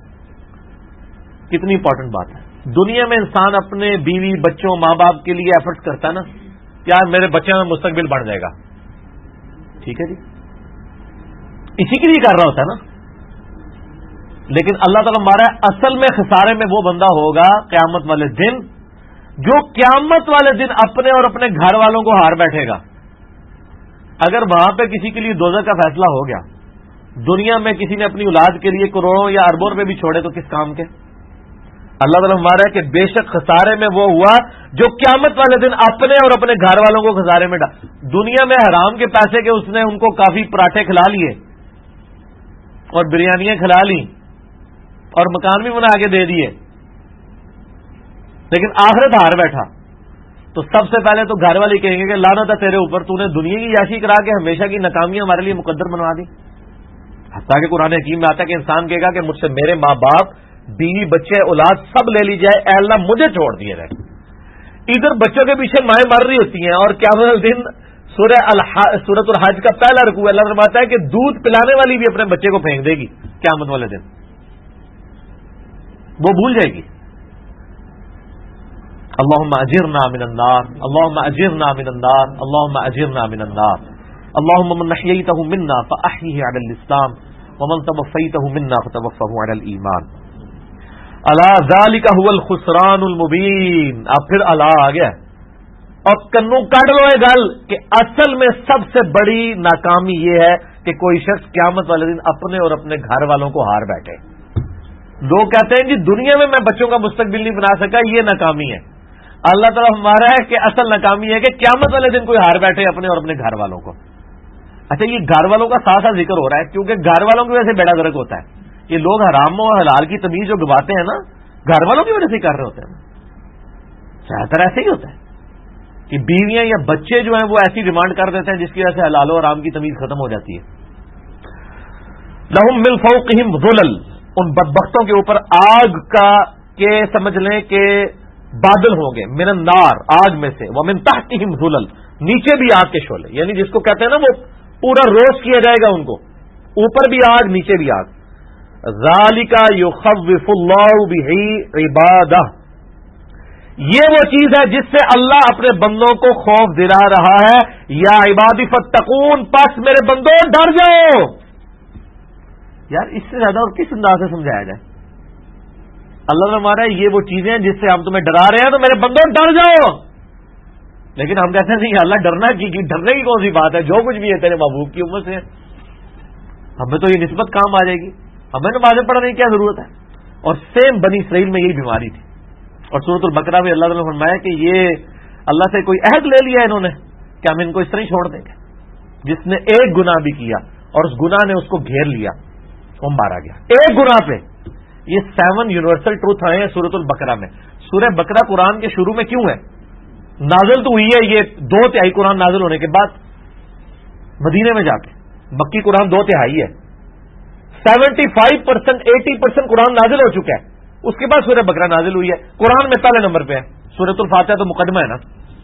کتنی امپورٹنٹ بات ہے. دنیا میں انسان اپنے بیوی بچوں ماں باپ کے لیے ایفرٹ کرتا ہے نا، کیا میرے بچے میں مستقبل بڑھ جائے گا، ٹھیک ہے جی، اسی کے لیے کر رہا ہوتا ہے نا. لیکن اللہ تعالیٰ ہمارا اصل میں خسارے میں وہ بندہ ہوگا قیامت والے دن جو قیامت والے دن اپنے اور اپنے گھر والوں کو ہار بیٹھے گا. اگر وہاں پہ کسی کے لیے دوزخ کا فیصلہ ہو گیا، دنیا میں کسی نے اپنی اولاد کے لیے کروڑوں یا اربوں روپے بھی چھوڑے تو کس کام کے. اللہ تعالیٰ ہمارا ہے کہ بے شک خسارے میں وہ ہوا جو قیامت والے دن اپنے اور اپنے گھر والوں کو خسارے میں ڈال. دنیا میں حرام کے پیسے کے اس نے ان کو کافی پراٹھے کھلا لیے اور بریانیاں کھلا لی اور مکان بھی بنا کے دے دیے، لیکن آخرت ہار بیٹھا تو سب سے پہلے تو گھر والے کہیں گے کہ لعنت ہے تیرے اوپر، تو نے دنیا کی یاشی کرا کے ہمیشہ کی ناکامیاں ہمارے لیے مقدر بنوا دی. حتیٰ کہ قرآن حکیم میں آتا ہے کہ انسان کہے گا کہ مجھ سے میرے ماں باپ بیوی بچے اولاد سب لے لی جائے، اے اللہ مجھے چھوڑ دیے رہے. ادھر بچوں کے پیچھے مائیں مر رہی ہوتی ہیں اور قیامت والے دن سورۃ الحج کا پہلا رکوع اللہ فرماتا ہے کہ دودھ پلانے والی بھی اپنے بچے کو پھینک دے گی قیامت والے دن، وہ بھول جائے گی. اللہم اجرنا من النار، اللہم اجرنا من النار، اللہم اجرنا من النار. اللہم من احییتہ منا فاحیہ علی الاسلام ومن توفیتہ منا فتوفہ علی الایمان. الا ذالک هو الخسران المبین. اب پھر الا آ گیا اور کنوں کاٹ لو یہ گل کہ اصل میں سب سے بڑی ناکامی یہ ہے کہ کوئی شخص قیامت والے دن اپنے اور اپنے گھر والوں کو ہار بیٹھے. لوگ کہتے ہیں جی دنیا میں بچوں کا مستقبل نہیں بنا سکا، یہ ناکامی ہے. اللہ تعالیٰ ہمارا ہے کہ اصل ناکامی ہے کہ قیامت والے دن کوئی ہار بیٹھے اپنے اور اپنے گھر والوں کو. اچھا یہ گھر والوں کا ساتھ ساتھ ذکر ہو رہا ہے کیونکہ گھر والوں کی وجہ سے بیڑا گرک ہوتا ہے. یہ لوگ حرام و حلال کی تمیز جو گواتے ہیں نا گھر والوں کی وجہ سے کر رہے ہوتے ہیں. زیادہ تر ایسے ہی ہوتا ہے کہ بیویاں یا بچے جو ہیں وہ ایسی ڈیمانڈ کر دیتے ہیں جس کی وجہ سے حلال و حرام کی تمیز ختم ہو جاتی ہے. لہم من فوقہم ظلل، ان بدبختوں کے اوپر آگ کا کہ سمجھ لیں کہ بادل ہوں گے، من النار آگ میں سے، ومن تحتہم ظلل نیچے بھی آگ کے شعلے، یعنی جس کو کہتے ہیں نا وہ پورا روسٹ کیا جائے گا ان کو، اوپر بھی آگ نیچے بھی آگ. ذالک یخوف اللہ بہ عبادہ، یہ وہ چیز ہے جس سے اللہ اپنے بندوں کو خوف دلا رہا ہے. یا عبادی فاتقون، پس میرے بندوں ڈر جاؤ. یار اس سے زیادہ اور کس انداز سے سمجھایا جائے؟ اللہ نے ہمارا یہ وہ چیزیں ہیں جس سے ہم تمہیں ڈرا رہے ہیں تو میرے بندوں ڈر جاؤ. لیکن ہم کہتے ہیں نہیں اللہ ڈرنا کی ڈرنے کی کون سی بات ہے، جو کچھ بھی ہے تیرے محبوب کی امت سے ہے. ہمیں تو یہ نسبت کام آ جائے گی، ہمیں نمازیں پڑھنے کی کیا ضرورت ہے. اور سیم بنی اسرائیل میں یہی بیماری تھی. اور سورۃ البقرہ میں اللہ تعالیٰ نے فرمایا کہ یہ اللہ سے کوئی عہد لے لیا انہوں نے کہ ہم ان کو اس طرح ہی چھوڑ دیں گے. جس نے ایک گناہ بھی کیا اور اس گناہ نے اس کو گھیر لیا وہ مارا گیا ایک گناہ پہ. یہ 7 یونیورسل ٹروتھ آئے ہیں سورۃ البقرہ میں. سورہ بقرہ قرآن کے شروع میں کیوں ہے؟ نازل تو ہوئی ہے یہ 2/3 قرآن نازل ہونے کے بعد مدینے میں جا کے. مکی قرآن 2/3 ہے. 75% 80% قرآن نازل ہو چکا ہے. اس کے بعد سورہ بقرہ نازل ہوئی ہے. قرآن میں پہلے نمبر پہ ہے. سورۃ الفاتحہ تو مقدمہ ہے نا.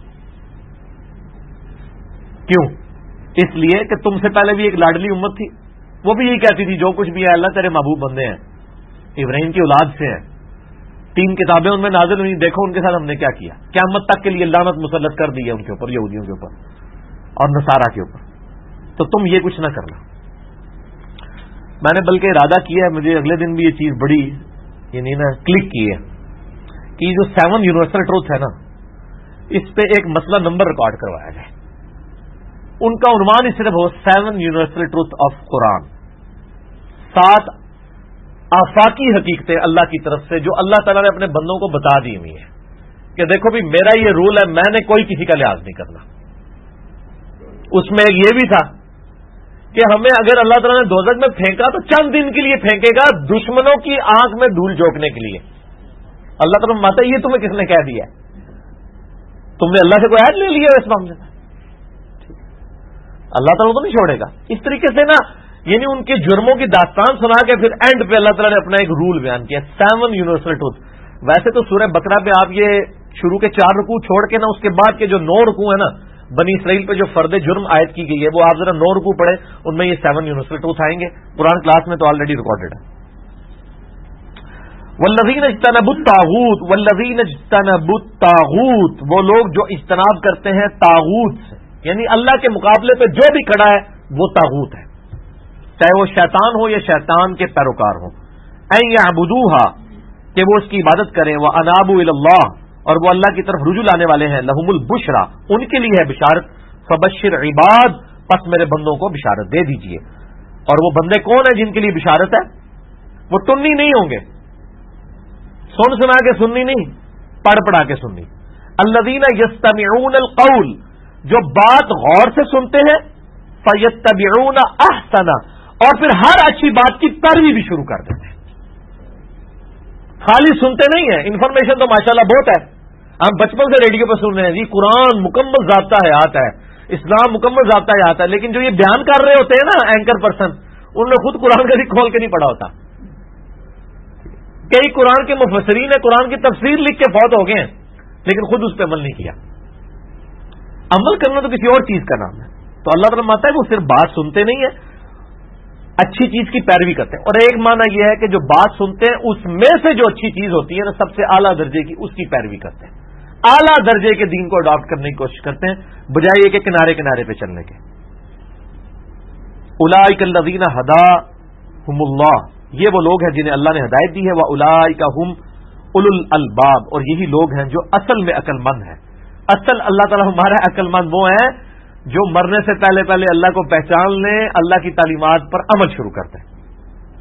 کیوں؟ اس لیے کہ تم سے پہلے بھی ایک لاڈلی امت تھی، وہ بھی یہی کہتی تھی جو کچھ بھی ہے اللہ تیرے محبوب بندے ہیں، ابراہیم کی اولاد سے ہیں، 3 کتابیں ان میں نازل ہوئی، دیکھو ان کے ساتھ ہم نے کیا کیا. قیامت تک کے لیے لعنت مسلط کر دی ہے ان کے اوپر، یہودیوں کے اوپر اور نصارہ کے اوپر. تو تم یہ کچھ نہ کرنا. میں نے بلکہ ارادہ کیا ہے، مجھے اگلے دن بھی یہ چیز بڑی یعنی نا کلک کی ہے کہ جو 7 یونیورسل ٹروتھ ہے نا اس پہ ایک مسئلہ نمبر ریکارڈ کروایا جائے. ان کا عنوان ہی صرف ہو 7 یونیورسل ٹروتھ آف قرآن، 7 آفاقی حقیقتیں اللہ کی طرف سے جو اللہ تعالیٰ نے اپنے بندوں کو بتا دی ہوئی ہیں کہ دیکھو بھی میرا یہ رول ہے، میں نے کوئی کسی کا لحاظ نہیں کرنا. اس میں ایک یہ بھی تھا کہ ہمیں اگر اللہ تعالیٰ نے دوزخ میں پھینکا تو چند دن کے لیے پھینکے گا، دشمنوں کی آنکھ میں دھول جھونکنے کے لیے. اللہ تعالیٰ ماتا یہ تمہیں کس نے کہہ دیا؟ تم نے اللہ سے کوئی عہد لے لیا اس معاملے میں؟ اللہ تعالیٰ تو نہیں چھوڑے گا. اس طریقے سے نا یعنی ان کے جرموں کی داستان سنا کے پھر اینڈ پہ اللہ تعالیٰ نے اپنا ایک رول بیان کیا 7 یونیورسل ٹروتھ. ویسے تو سورہ بقرہ پہ آپ یہ شروع کے 4 رکوع چھوڑ کے نا اس کے بعد کے جو 9 رکوع ہے نا بنی اسرائیل پہ جو فرد جرم عائد کی گئی ہے وہ آپ ذرا 9 رکوع پڑھیں، ان میں یہ 7 یونیورسل ٹروتھ آئیں گے. قرآن کلاس میں تو آلریڈی ریکارڈڈ ہے. والذین اجتنبوا الطاغوت، والذین اجتنبوا الطاغوت، وہ لوگ جو اجتناب کرتے ہیں طاغوت سے، یعنی اللہ کے مقابلے پہ جو بھی کھڑا ہے وہ طاغوت ہے، چاہے وہ شیطان ہو یا شیطان کے پیروکار ہو. ان یعبدوہا، کہ وہ اس کی عبادت کریں، وانابوا الی اللہ، اور وہ اللہ کی طرف رجوع لانے والے ہیں، لہم البشرا، ان کے لیے ہے بشارت، فبشر عباد، پس میرے بندوں کو بشارت دے دیجئے. اور وہ بندے کون ہیں جن کے لیے بشارت ہے؟ وہ ٹنی نہیں ہوں گے، سن سنا کے سننی نہیں، پڑھ پڑھا کے سننی. الذین یستمعون القول، جو بات غور سے سنتے ہیں، فیتبعون احسنا، اور پھر ہر اچھی بات کی پیروی بھی شروع کر دیتے ہیں. خالی سنتے نہیں ہیں، انفارمیشن تو ماشاءاللہ بہت ہے، ہم بچپن سے ریڈیو پہ سن رہے ہیں جی قرآن مکمل ضابطہ حیات ہے، اسلام مکمل ضابطہ حیات ہے، لیکن جو یہ بیان کر رہے ہوتے ہیں نا اینکر پرسن، انہوں نے خود قرآن کبھی کھول کے نہیں پڑھا ہوتا. کئی قرآن کے مفسرین نے قرآن کی تفسیر لکھ کے فوت ہو گئے ہیں لیکن خود اس پہ عمل نہیں کیا. عمل کرنا تو کسی اور چیز کا نام ہے. تو اللہ تعالیٰ مانتا ہے وہ صرف بات سنتے نہیں ہیں، اچھی چیز کی پیروی کرتے ہیں. اور ایک معنی یہ ہے کہ جو بات سنتے ہیں اس میں سے جو اچھی چیز ہوتی ہے نا سب سے اعلیٰ درجے کی، اس کی پیروی کرتے ہیں، اعلیٰ درجے کے دین کو اڈاپٹ کرنے کی کوشش کرتے ہیں بجائے یہ کہ کنارے کنارے پہ چلنے کے. اولئک الذین ھداھم اللہ، یہ وہ لوگ ہیں جنہیں اللہ نے ہدایت دی ہے. واولئک ھم اولو الالباب، اور یہی لوگ ہیں جو اصل میں عقل مند ہیں. اصل اللہ تعالیٰ ہمارا عقل مند وہ ہیں جو مرنے سے پہلے پہلے اللہ کو پہچان لیں، اللہ کی تعلیمات پر عمل شروع کرتے ہیں.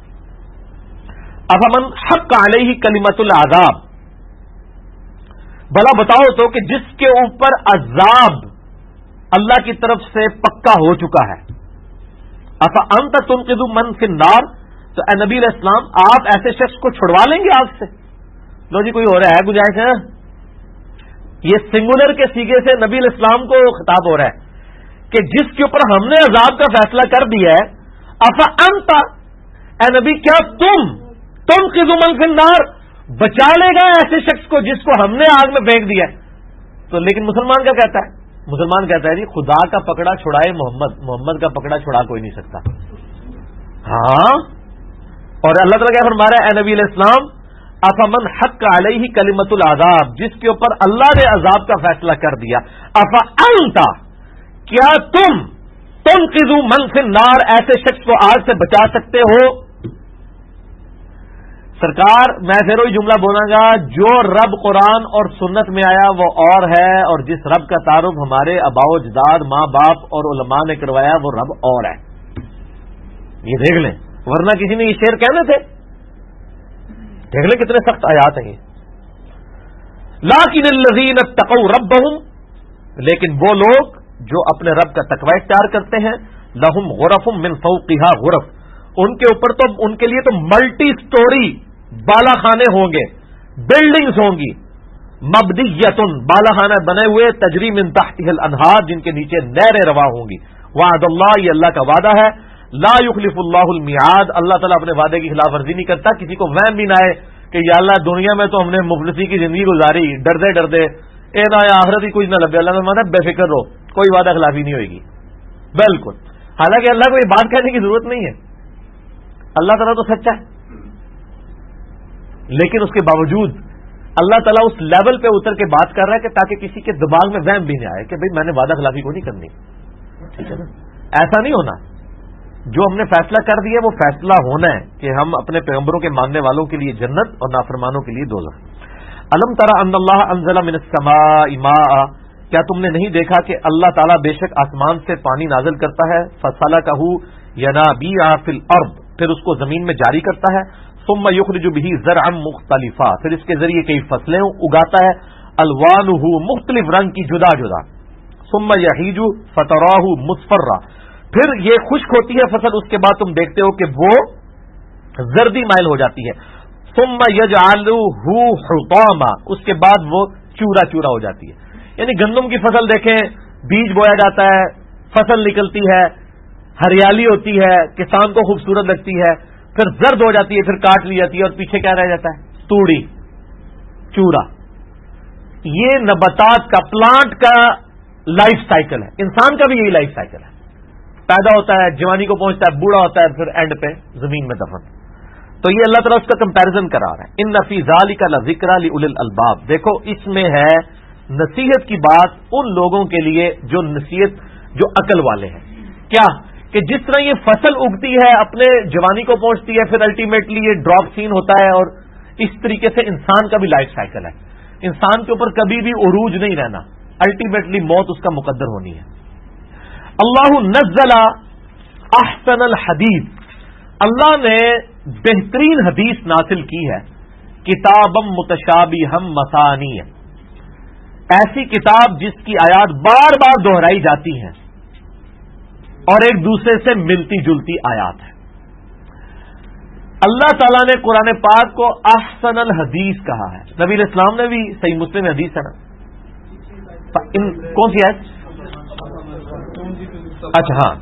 افمن حق علیہ کلمۃ العذاب، بھلا بتاؤ تو کہ جس کے اوپر عذاب اللہ کی طرف سے پکا ہو چکا ہے، افانت تنقذ من فی النار، تو اے نبی علیہ السلام آپ ایسے شخص کو چھڑوا لیں گے آگ سے؟ لو جی کوئی اور ہے گنجائش ہے؟ یہ سنگولر کے سیگے سے نبی علیہ السلام کو خطاب ہو رہا ہے کہ جس کے اوپر ہم نے عذاب کا فیصلہ کر دیا ہے، افانت، اے نبی کیا تم تنقذ من فی النار، بچا لے گا ایسے شخص کو جس کو ہم نے آگ میں پھینک دیا ہے؟ تو لیکن مسلمان کیا کہتا ہے؟ مسلمان کہتا ہے جی خدا کا پکڑا چھڑائے محمد، محمد کا پکڑا چھڑا کوئی نہیں سکتا۔ ہاں، اور اللہ تعالیٰ کیا فرما رہا ہے اے نبی علیہ السلام، افمن حق علیہ کلمۃ العذاب، جس کے اوپر اللہ نے عذاب کا فیصلہ کر دیا، افانت، کیا تم تنقذ من فی النار، ایسے شخص کو آگ سے بچا سکتے ہو؟ سرکار میں پھر وہی جملہ بولوں گا، جو رب قرآن اور سنت میں آیا وہ اور ہے، اور جس رب کا تعارف ہمارے آباء و اجداد، ماں باپ اور علماء نے کروایا وہ رب اور ہے۔ یہ دیکھ لیں، ورنہ کسی نے یہ شعر کہنے تھے؟ دیکھ لیں کتنے سخت آیات ہیں یہ۔ لیکن الذین اتقوا ربہم، لیکن وہ لوگ جو اپنے رب کا تقوی اختیار کرتے ہیں، لہم غرف من فوقہا غرف، ان کے اوپر تو ان کے لیے تو ملٹی سٹوری بالا خانے ہوں گے، بلڈنگز ہوں گی، مبنیۃن، بالا خانے بنے ہوئے، تجری من تحتہ الانہار، جن کے نیچے نہریں رواں ہوں گی۔ وعد اللہ، یہ اللہ کا وعدہ ہے، لا یخلف اللہ المیعاد، اللہ تعالیٰ اپنے وعدے کی خلاف ورزی نہیں کرتا۔ کسی کو وہم بھی نہ آئے کہ یا اللہ دنیا میں تو ہم نے مفلسی کی زندگی گزاری، ڈردے ڈردے، اے نہ آخرت ہی کچھ نہ لبے، اللہ میں بے فکر رہو، کوئی وعدہ خلافی نہیں ہوئے گی۔ بالکل، حالانکہ اللہ کو یہ بات کہنے کی ضرورت نہیں ہے، اللہ تعالیٰ تو سچا ہے، لیکن اس کے باوجود اللہ تعالیٰ اس لیول پہ اتر کے بات کر رہا ہے کہ تاکہ کسی کے دماغ میں وہم بھی نہ آئے کہ بھئی میں نے وعدہ خلافی کو نہیں کرنی، ٹھیک ہے نا؟ ایسا نہیں ہونا، جو ہم نے فیصلہ کر دیا وہ فیصلہ ہونا ہے کہ ہم اپنے پیغمبروں کے ماننے والوں کے لیے جنت اور نافرمانوں کے لیے دوزخ۔ الم تری ان اللہ انزل من السماء ماء، کیا تم نے نہیں دیکھا کہ اللہ تعالیٰ بے شک آسمان سے پانی نازل کرتا ہے، فسلکہ ینابیع فی الارض، پھر اس کو زمین میں جاری کرتا ہے، ثم یخرج به زرعا مختلفا، پھر اس کے ذریعے کئی فصلیں اگاتا ہے، الوانہ، مختلف رنگ کی جدا جدا، ثم یہیج فتراہ مصفرا، پھر یہ خشک ہوتی ہے فصل، اس کے بعد تم دیکھتے ہو کہ وہ زردی مائل ہو جاتی ہے، ثم یجعلہ حطاما، اس کے بعد وہ چورا چورا ہو جاتی ہے۔ یعنی گندم کی فصل دیکھیں، بیج بویا جاتا ہے، فصل نکلتی ہے، ہریالی ہوتی ہے، کسان کو خوبصورت لگتی ہے، پھر زرد ہو جاتی ہے، پھر کاٹ لی جاتی ہے، اور پیچھے کیا رہ جاتا ہے؟ توڑی، چورا۔ یہ نباتات کا، پلانٹ کا لائف سائیکل ہے، انسان کا بھی یہی لائف سائیکل ہے، پیدا ہوتا ہے، جوانی کو پہنچتا ہے، بوڑھا ہوتا ہے، پھر اینڈ پہ زمین میں دفن۔ تو یہ اللہ تعالیٰ اس کا کمپیرزن کرا رہا ہے، ان فی ذالک لذکری لاولی الالباب، دیکھو اس میں ہے نصیحت کی بات ان لوگوں کے لیے جو نصیحت، جو عقل والے ہیں۔ کیا کہ جس طرح یہ فصل اگتی ہے، اپنے جوانی کو پہنچتی ہے، پھر الٹیمیٹلی یہ ڈراپ سین ہوتا ہے، اور اس طریقے سے انسان کا بھی لائف سائیکل ہے، انسان کے اوپر کبھی بھی عروج نہیں رہنا، الٹیمیٹلی موت اس کا مقدر ہونی ہے۔ اللہ نزل احسن الحدیث، اللہ نے بہترین حدیث نازل کی ہے، کتابا متشابہا مثانی، ایسی کتاب جس کی آیات بار بار دہرائی جاتی ہیں اور ایک دوسرے سے ملتی جلتی آیات ہیں۔ اللہ تعالیٰ نے قرآن پاک کو احسن الحدیث کہا ہے، نبی علیہ السلام نے بھی، صحیح مسلم میں حدیث ہے نا، کون سی ہے؟ اچھا ہاں،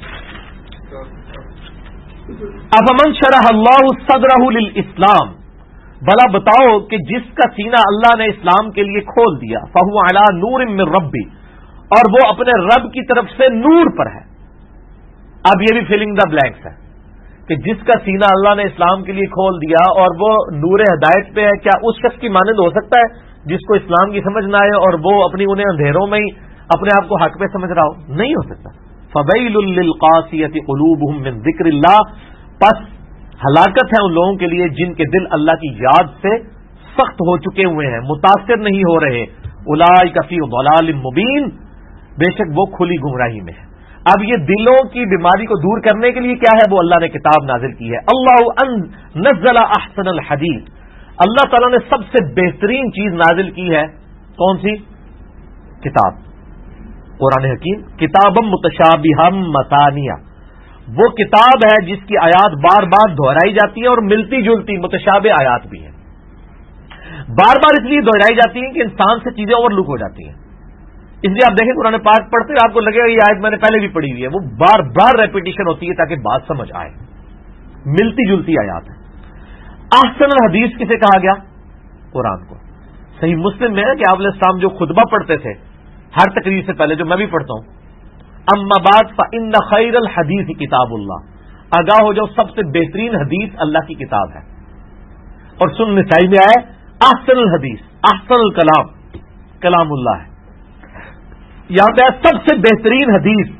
افمن شرح اللہ صدرہ للاسلام، بھلا بتاؤ کہ جس کا سینہ اللہ نے اسلام کے لیے کھول دیا، فہو علی نور من ربی، اور وہ اپنے رب کی طرف سے نور پر ہے۔ اب یہ بھی فلنگ دا بلینکس ہے کہ جس کا سینہ اللہ نے اسلام کے لیے کھول دیا اور وہ نور ہدایت پہ ہے، کیا اس شخص کی مانند ہو سکتا ہے جس کو اسلام کی سمجھ نہ آئے اور وہ اپنی انہیں اندھیروں میں ہی اپنے آپ کو حق پہ سمجھ رہا ہو؟ نہیں ہو سکتا۔ فویل للقاسیۃ قلوبہم من ذکر اللہ، پس ہلاکت ہے ان لوگوں کے لیے جن کے دل اللہ کی یاد سے سخت ہو چکے ہوئے ہیں، متاثر نہیں ہو رہے، اولئک فی ضلال مبین، بے شک وہ کھلی گمراہی میں ہے۔ اب یہ دلوں کی بیماری کو دور کرنے کے لیے کیا ہے؟ وہ اللہ نے کتاب نازل کی ہے۔ اللہ نزل احسن الحدیث، اللہ تعالیٰ نے سب سے بہترین چیز نازل کی ہے کون سی کتاب؟ قرآن حکیم کتابم متشابہم مثانیہ، وہ کتاب ہے جس کی آیات بار بار دہرائی جاتی ہیں اور ملتی جلتی متشابہ آیات بھی ہیں. بار بار اس لیے دہرائی جاتی ہیں کہ انسان سے چیزیں اوور لک ہو جاتی ہیں. اس لیے آپ دیکھیں قرآن پاک پڑھتے ہیں آپ کو لگے گا یہ آیت میں نے پہلے بھی پڑھی ہوئی ہے، وہ بار بار ریپیٹیشن ہوتی ہے تاکہ بات سمجھ آئے. ملتی جلتی آیات ہے. احسن الحدیث کسے کہا گیا؟ قرآن کو. صحیح مسلم میں ہے کہ آپ علیہ السلام جو خطبہ پڑھتے تھے ہر تقریر سے پہلے، جو میں بھی پڑھتا ہوں، اما بعد فإن خیر الحدیث کتاب اللہ، آگاہ ہو جاؤ سب سے بہترین حدیث اللہ کی کتاب ہے. اور سن نسائی میں آئے احسن الحدیث، احسن الکلام کلام اللہ ہے. یہاں پہ سب سے بہترین حدیث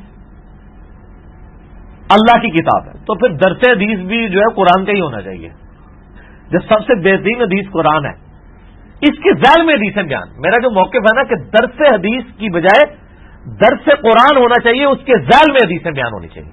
اللہ کی کتاب ہے. تو پھر درس حدیث بھی جو ہے قرآن کا ہی ہونا چاہیے. جو سب سے بہترین حدیث قرآن ہے، اس کے ذیل میں حدیث بیان. میرا جو موقف ہے نا کہ درس حدیث کی بجائے درس قرآن ہونا چاہیے، اس کے ذیل میں حدیث بیان ہونی چاہیے.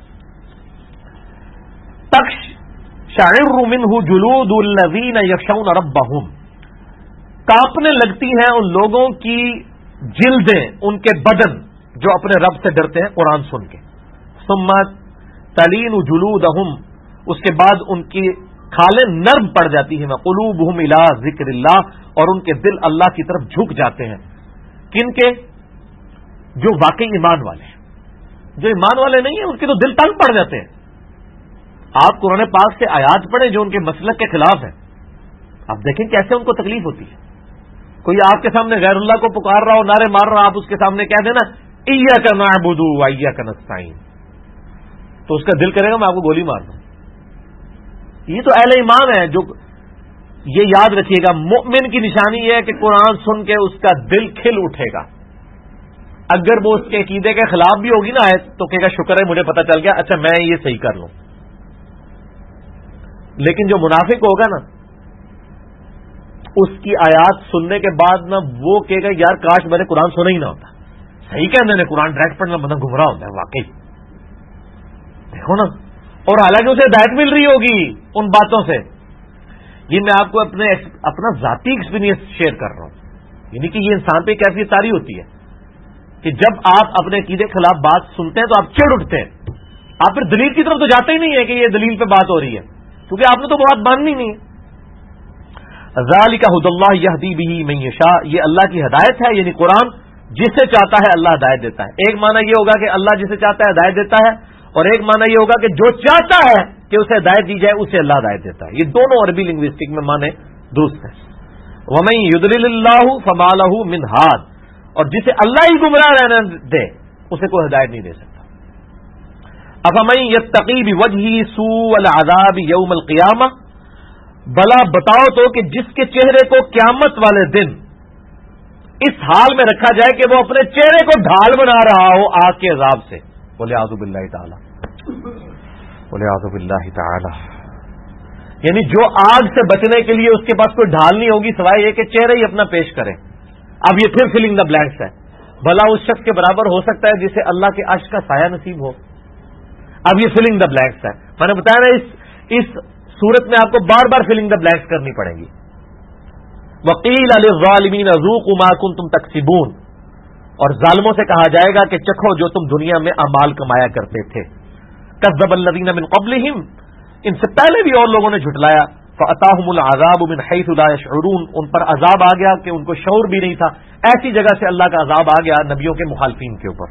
تقشعر منہ جلود الذین یخشون ربہم، کانپنے لگتی ہیں ان لوگوں کی جلدیں، ان کے بدن جو اپنے رب سے ڈرتے ہیں قرآن سن کے. ثم تلین جلودہم، اس کے بعد ان کی کھالیں نرم پڑ جاتی ہیں. قلوبہم الی ذکر اللہ، اور ان کے دل اللہ کی طرف جھک جاتے ہیں. کن کے؟ جو واقعی ایمان والے ہیں. جو ایمان والے نہیں ہیں ان کے تو دل تنگ پڑ جاتے ہیں. آپ قرآن پاک سے آیات پڑھیں جو ان کے مسلک کے خلاف ہیں، آپ دیکھیں کیسے ان کو تکلیف ہوتی ہے. کوئی آپ کے سامنے غیر اللہ کو پکار رہا ہو، نعرے مار رہا، آپ اس کے سامنے کہہ دینا ایاک نعبد و ایاک نستعین، تو اس کا دل کرے گا میں آپ کو گولی مار دوں. یہ تو اہل ایمان ہے. جو یہ یاد رکھیے گا، مومن کی نشانی یہ ہے کہ قرآن سن کے اس کا دل کھل اٹھے گا. اگر وہ اس کے عقیدے کے خلاف بھی ہوگی نا تو کہے گا شکر ہے مجھے پتا چل گیا، اچھا میں یہ صحیح کر لوں. لیکن جو منافق ہوگا نا، اس کی آیات سننے کے بعد نا وہ کہے گا یار کاش میں نے قرآن سنا ہی نہ ہوتا. صحیح کہنے نے قرآن ڈائریکٹ پڑھنا بندہ گمراہ ہوتا ہے واقعی. دیکھو نا، اور حالانکہ اسے ہدایت مل رہی ہوگی ان باتوں سے. یہ میں آپ کو اپنا ذاتی ایکسپیرینس شیئر کر رہا ہوں. یعنی کہ یہ انسان پہ کیفیت طاری ہوتی ہے کہ جب آپ اپنے عقیدے کے خلاف بات سنتے ہیں تو آپ چڑ اٹھتے ہیں. آپ پھر دلیل کی طرف تو جاتے ہی نہیں ہے کہ یہ دلیل پہ بات ہو رہی ہے، کیونکہ آپ نے تو بات ماننی نہیں ہے. ذالک ھدی اللہ یہدی بہ من یشاء، یہ اللہ کی ہدایت ہے، یعنی قرآن جسے چاہتا ہے اللہ ہدایت دیتا ہے. ایک معنی یہ ہوگا کہ اللہ جسے چاہتا ہے ہدایت دیتا ہے، اور ایک معنی یہ ہوگا کہ جو چاہتا ہے کہ اسے ہدایت دی جائے اسے اللہ ہدایت دیتا ہے. یہ دونوں عربی لنگوسٹک میں معنی درست ہیں. وَمَن يُضْلِلِ اللَّهُ فَمَا لَهُ مِنْ هَادٍ، اور جسے اللہ ہی گمراہ رہنے دے اسے کوئی ہدایت نہیں دے سکتا. أَفَمَن يَتَّقِي بِوَجْهِهِ سُوءَ الْعَذَابِ يَوْمَ الْقِيَامَةِ، بھلا بتاؤ تو کہ جس کے چہرے کو قیامت والے دن اس حال میں رکھا جائے کہ وہ اپنے چہرے کو ڈھال بنا رہا ہو آگ کے عذاب سے. وَلِعِياذُ بِاللَّهِ تَعَالَى، وَلِعِياذُ بِاللَّهِ تَعَالَى. یعنی جو آگ سے بچنے کے لیے اس کے پاس کوئی ڈھال نہیں ہوگی سوائے یہ کہ چہرہ ہی اپنا پیش کرے. اب یہ پھر فلنگ دا بلینکس ہے. بھلا اس شخص کے برابر ہو سکتا ہے جسے اللہ کے عرش کا سایہ نصیب ہو. اب یہ فلنگ دا بلینکس ہے. میں نے بتایا نا اس صورت میں آپ کو بار بار فلنگ دا بلینکس کرنی پڑیں گی. وقیل للظالمین ذوقوا ما کنتم تکسبون، اور ظالموں سے کہا جائے گا کہ چکھو جو تم دنیا میں اعمال کمایا کرتے تھے. کذب الذین من قبلہم، ان سے پہلے بھی اور لوگوں نے جھٹلایا. فأتاہم العذاب من حیث لا یشعرون، ان پر عذاب آ گیا کہ ان کو شعور بھی نہیں تھا. ایسی جگہ سے اللہ کا عذاب آ گیا نبیوں کے مخالفین کے اوپر.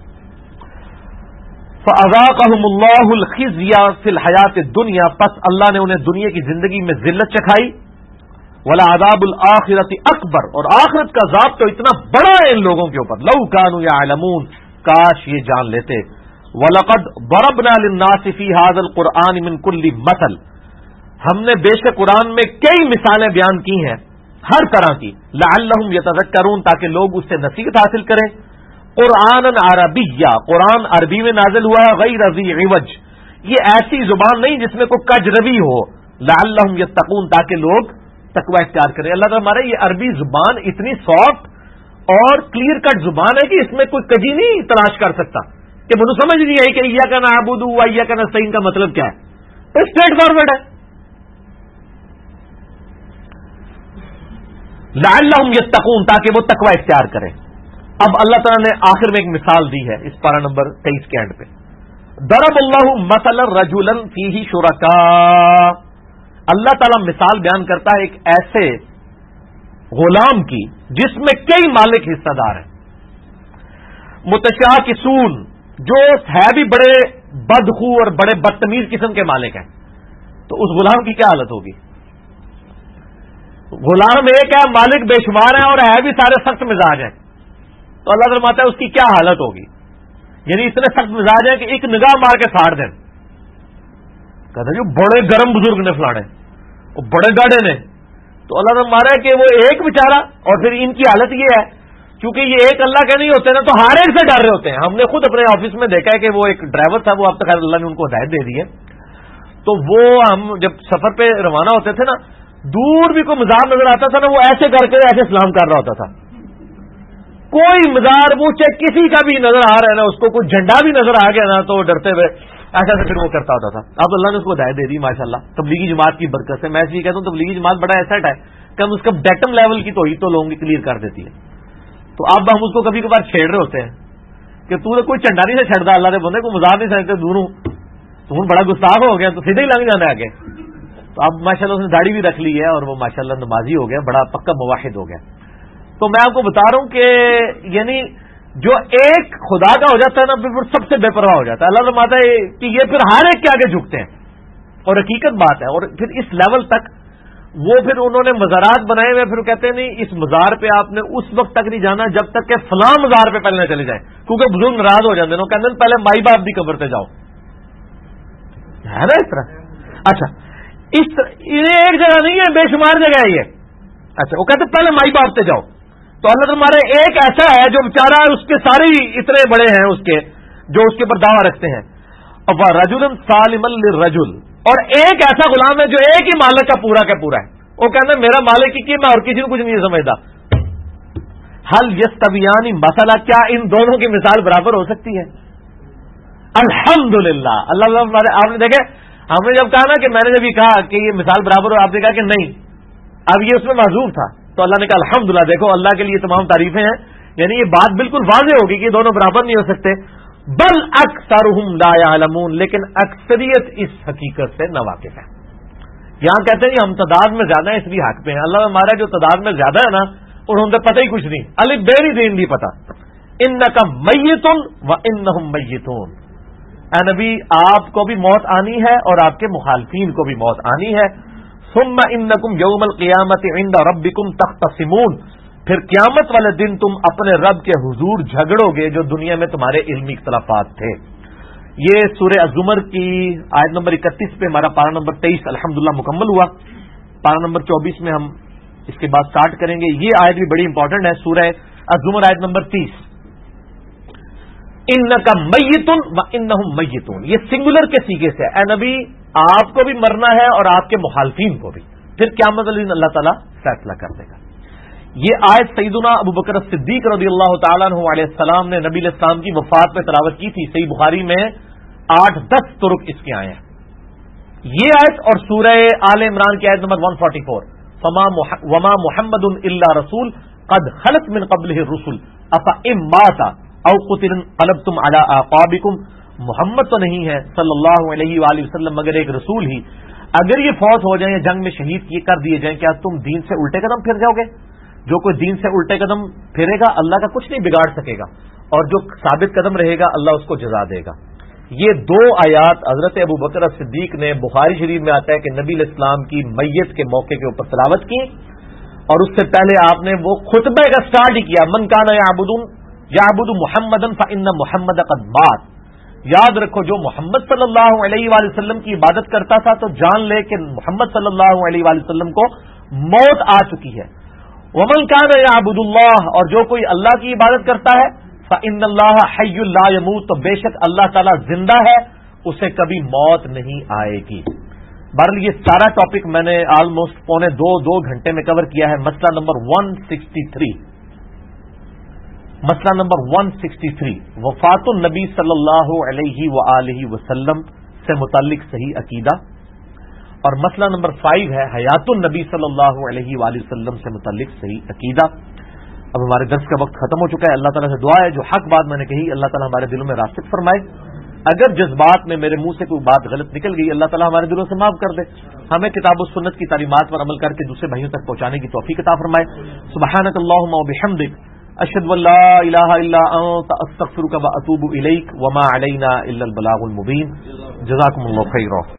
فأذاقہم اللہ الخزی فی الحیات الدنیا، پس اللہ نے انہیں دنیا کی زندگی میں ذلت چکھائی. وَلَعَذَابُ الْآخِرَةِ أَكْبَرُ، اور آخرت کا عذاب تو اتنا بڑا ہے ان لوگوں کے اوپر. لَوْ كَانُوا يَعْلَمُونَ، کاش یہ جان لیتے. وَلَقَدْ ضَرَبْنَا لِلنَّاسِ فِي هَذَا الْقُرْآنِ مِنْ كُلِّ مَثَلٍ، ہم نے بے شک قرآن میں کئی مثالیں بیان کی ہیں ہر طرح کی. لَعَلَّهُمْ يَتَذَكَّرُونَ، تاکہ لوگ اس سے نصیحت حاصل کریں. قرآنًا عربیّا، قرآن عربی میں نازل ہوا ہے. غیر ذی عوج، یہ ایسی زبان نہیں جس میں کوئی کج روی ہو. لَعَلَّهُمْ يَتَّقُونَ، تاکہ لوگ تقوی اختیار کریں. اللہ تعالیٰ ہمارے یہ عربی زبان اتنی سافٹ اور کلیئر کٹ زبان ہے کہ اس میں کوئی کجی نہیں تلاش کر سکتا کہ مجھے سمجھ نہیں آئی کہ ایاک نعبد و ایاک نستعین کا مطلب کیا ہے. تو اسٹریٹ فارورڈ ہے. لعلہم یتقون، تاکہ وہ تقوی اختیار کریں۔ اب اللہ تعالیٰ نے آخر میں ایک مثال دی ہے اس پارہ نمبر 23 کے اینڈ پہ، ضرب اللہ مثلا رجلا فیہ شرکاء، اللہ تعالیٰ مثال بیان کرتا ہے ایک ایسے غلام کی جس میں کئی مالک حصہ دار ہیں، متشاکسون، جو ہے بھی بڑے بدخو اور بڑے بدتمیز قسم کے مالک ہیں، تو اس غلام کی کیا حالت ہوگی؟ غلام ایک ہے، مالک بے شمار ہیں اور ہے بھی سارے سخت مزاج ہیں، تو اللہ فرماتا ہے اس کی کیا حالت ہوگی؟ یعنی اتنے سخت مزاج ہیں کہ ایک نگاہ مار کے ساڑ دیں، کہتے ہیں جو بڑے گرم بزرگ نے فلانے، وہ بڑے گاڑے نے، تو اللہ نے مارا ہے کہ وہ ایک بیچارہ، اور پھر ان کی حالت یہ ہے کیونکہ یہ ایک اللہ کے نہیں ہوتے نا، تو ہر ایک سے ڈر رہے ہوتے ہیں۔ ہم نے خود اپنے آفس میں دیکھا ہے کہ وہ ایک ڈرائیور تھا، وہ اب تک اللہ نے ان کو ہدایت دے دی ہے، تو وہ ہم جب سفر پہ روانہ ہوتے تھے نا، دور بھی کوئی مزار نظر آتا تھا نا، وہ ایسے کر کے ایسے سلام کر رہا ہوتا تھا، کوئی مزار وہ چاہے کسی کا بھی نظر آ رہا ہے نا، اس کو کوئی جھنڈا بھی نظر آ گیا نا تو ڈرتے ہوئے ایسا پھر وہ کرتا ہوتا تھا۔ اب اللہ نے اس کو ہدایت دے دی ماشاءاللہ تبلیغی جماعت کی برکت سے۔ میں اس لیے کہتا ہوں تبلیغی جماعت بڑا ایسٹ ہے کہ ہم اس کا ڈیٹم لیول کی توحید تو لوگوں کی کلیئر کر دیتی ہے، تو اب ہم اس کو کبھی کبھار چھیڑ رہے ہوتے ہیں کہ تو نے کوئی چنڈا نہیں سے چھڑتا، اللہ نے بندے کو مزار نہیں سمجھتے، دونوں تو بڑا گستاخ ہو گیا، تو سیدھے ہی لنگ جانا ہے آگے۔ تو اب ماشاءاللہ اس نے داڑھی بھی رکھ لی ہے اور وہ ماشاءاللہ نمازی ہو گیا، بڑا پکا موحد ہو گیا۔ تو میں آپ کو بتا رہا ہوں کہ یعنی جو ایک خدا کا ہو جاتا ہے نا، پھر سب سے بے پرواہ ہو جاتا ہے۔ اللہ فرماتا ہے کہ یہ پھر ہر ایک کے آگے جھکتے ہیں، اور حقیقت بات ہے۔ اور پھر اس لیول تک وہ پھر انہوں نے مزارات بنائے ہوئے، پھر کہتے ہیں نہیں اس مزار پہ آپ نے اس وقت تک نہیں جانا جب تک کہ فلاں مزار پہ پہلے نہ چلے جائیں، کیونکہ بزرگ ناراض ہو جاتے ہیں، کہتے ہیں پہلے مائی باپ کی قبر پہ جاؤ، ہے نا اس طرح۔ اچھا اس طرح یہ ایک جگہ نہیں ہے، بے شمار جگہ ہے یہ۔ اچھا وہ کہتے ہیں پہلے مائی باپ پہ جاؤ، تو اللہ تمہارے ایک ایسا ہے جو بیچارہ اس کے سارے اتنے بڑے ہیں اس کے جو اس کے اوپر دعویٰ رکھتے ہیں، اب رجل سالم للرجل، اور ایک ایسا غلام ہے جو ایک ہی مالک کا پورا ہے، وہ کہنا ہے میرا مالک ہی میں اور کسی کو کچھ نہیں سمجھتا۔ حل یستویان مثلا، کیا ان دونوں کی مثال برابر ہو سکتی ہے؟ الحمدللہ اللہ آپ نے دیکھے، ہم نے جب کہا نا کہ میں نے جب یہ کہا کہ یہ مثال برابر ہو، آپ نے کہا کہ نہیں، اب یہ اس میں معذور تھا، تو اللہ نے کہا الحمدللہ، دیکھو اللہ کے لیے تمام تعریفیں ہیں، یعنی یہ بات بالکل واضح ہوگی کہ یہ دونوں برابر نہیں ہو سکتے۔ بل اکثرہم لا یعلمون، لیکن اکثریت اس حقیقت سے ناواقف ہے۔ یہاں کہتے ہیں ہم تعداد میں زیادہ ہیں اس لیے حق پہ ہیں، اللہ ہمارا جو تعداد میں زیادہ ہے نا انہوں نے پتہ ہی کچھ نہیں، الف بے نہیں نہیں پتا۔ انک میت و انہم میتون، اے نبی آپ کو بھی موت آنی ہے اور آپ کے مخالفین کو بھی موت آنی ہے۔ ثم انکم یوم القیامت عند ربکم تختصمون، پھر قیامت والے دن تم اپنے رب کے حضور جھگڑو گے جو دنیا میں تمہارے علمی اختلافات تھے۔ یہ سورہ الزمر کی آیت نمبر 31 پہ ہمارا پارہ نمبر 23 الحمدللہ مکمل ہوا۔ پارہ نمبر 24 میں ہم اس کے بعد سٹارٹ کریں گے۔ یہ آیت بھی بڑی امپورٹنٹ ہے، سورہ الزمر آیت نمبر 30، انک میت و انہم میتون، یہ سنگولر کے سیغے سے، اے نبی آپ کو بھی مرنا ہے اور آپ کے مخالفین کو بھی، پھر قیامت والے دن اللہ تعالیٰ فیصلہ کر دے گا۔ یہ آیت سیدنا ابو بکر صدیق رضی اللہ تعالیٰ عنہ علیہ السلام نے نبی علیہ السلام کی وفات میں تلاوت کی تھی، صحیح بخاری میں 8-10 طرق اس کے آئے ہیں۔ یہ آیت اور سورہ آل عمران کی آیت نمبر 144، وما محمد الا رسول قد خلت من قبلہ الرسل افئن مات او قتل انقلبتم علی اعقابکم، محمد تو نہیں ہے صلی اللہ علیہ وآلہ وسلم مگر ایک رسول ہی، اگر یہ فوت ہو جائیں یا جنگ میں شہید کر دیے جائیں کیا تم دین سے الٹے قدم پھر جاؤ گے؟ جو کوئی دین سے الٹے قدم پھرے گا اللہ کا کچھ نہیں بگاڑ سکے گا، اور جو ثابت قدم رہے گا اللہ اس کو جزا دے گا۔ یہ دو آیات حضرت ابو بکر صدیق نے بخاری شریف میں آتا ہے کہ نبی علیہ السلام کی میت کے موقع کے اوپر تلاوت کی، اور اس سے پہلے آپ نے وہ خطبہ کا سٹارٹ ہی کیا، من کان یعبد محمدا فإن محمد قد مات، یاد رکھو جو محمد صلی اللہ علیہ وآلہ وسلم کی عبادت کرتا تھا تو جان لے کہ محمد صلی اللہ علیہ وآلہ وسلم کو موت آ چکی ہے۔ ومن کان یعبد اللہ، اور جو کوئی اللہ کی عبادت کرتا ہے فإن اللہ حی لا یموت، تو بے شک اللہ تعالیٰ زندہ ہے اسے کبھی موت نہیں آئے گی۔ بہرحال یہ سارا ٹاپک میں نے آلموسٹ پونے دو گھنٹے میں کور کیا ہے۔ مسئلہ نمبر 163، مسئلہ نمبر 163 وفات النبی صلی اللہ علیہ وآلہ وسلم سے متعلق صحیح عقیدہ، اور مسئلہ نمبر 5 ہے حیات النبی صلی اللہ علیہ وآلہ وسلم سے متعلق صحیح عقیدہ۔ اب ہمارے درس کا وقت ختم ہو چکا ہے، اللہ تعالیٰ سے دعا ہے جو حق بات میں نے کہی اللہ تعالیٰ ہمارے دلوں میں راسخ فرمائے، اگر جذبات میں میرے منہ سے کوئی بات غلط نکل گئی اللہ تعالیٰ ہمارے دلوں سے معاف کر دے، ہمیں کتاب و سنت کی تعلیمات پر عمل کر کے دوسرے بھائیوں تک پہنچانے کی توفیق عطا فرمائے۔ سبحانک اللہم وبحمدک اشہد ان لا الہ الا انت استغفرک واتوب الیک وما علینا الا البلاغ المبین۔ جزاکم اللہ خیرا۔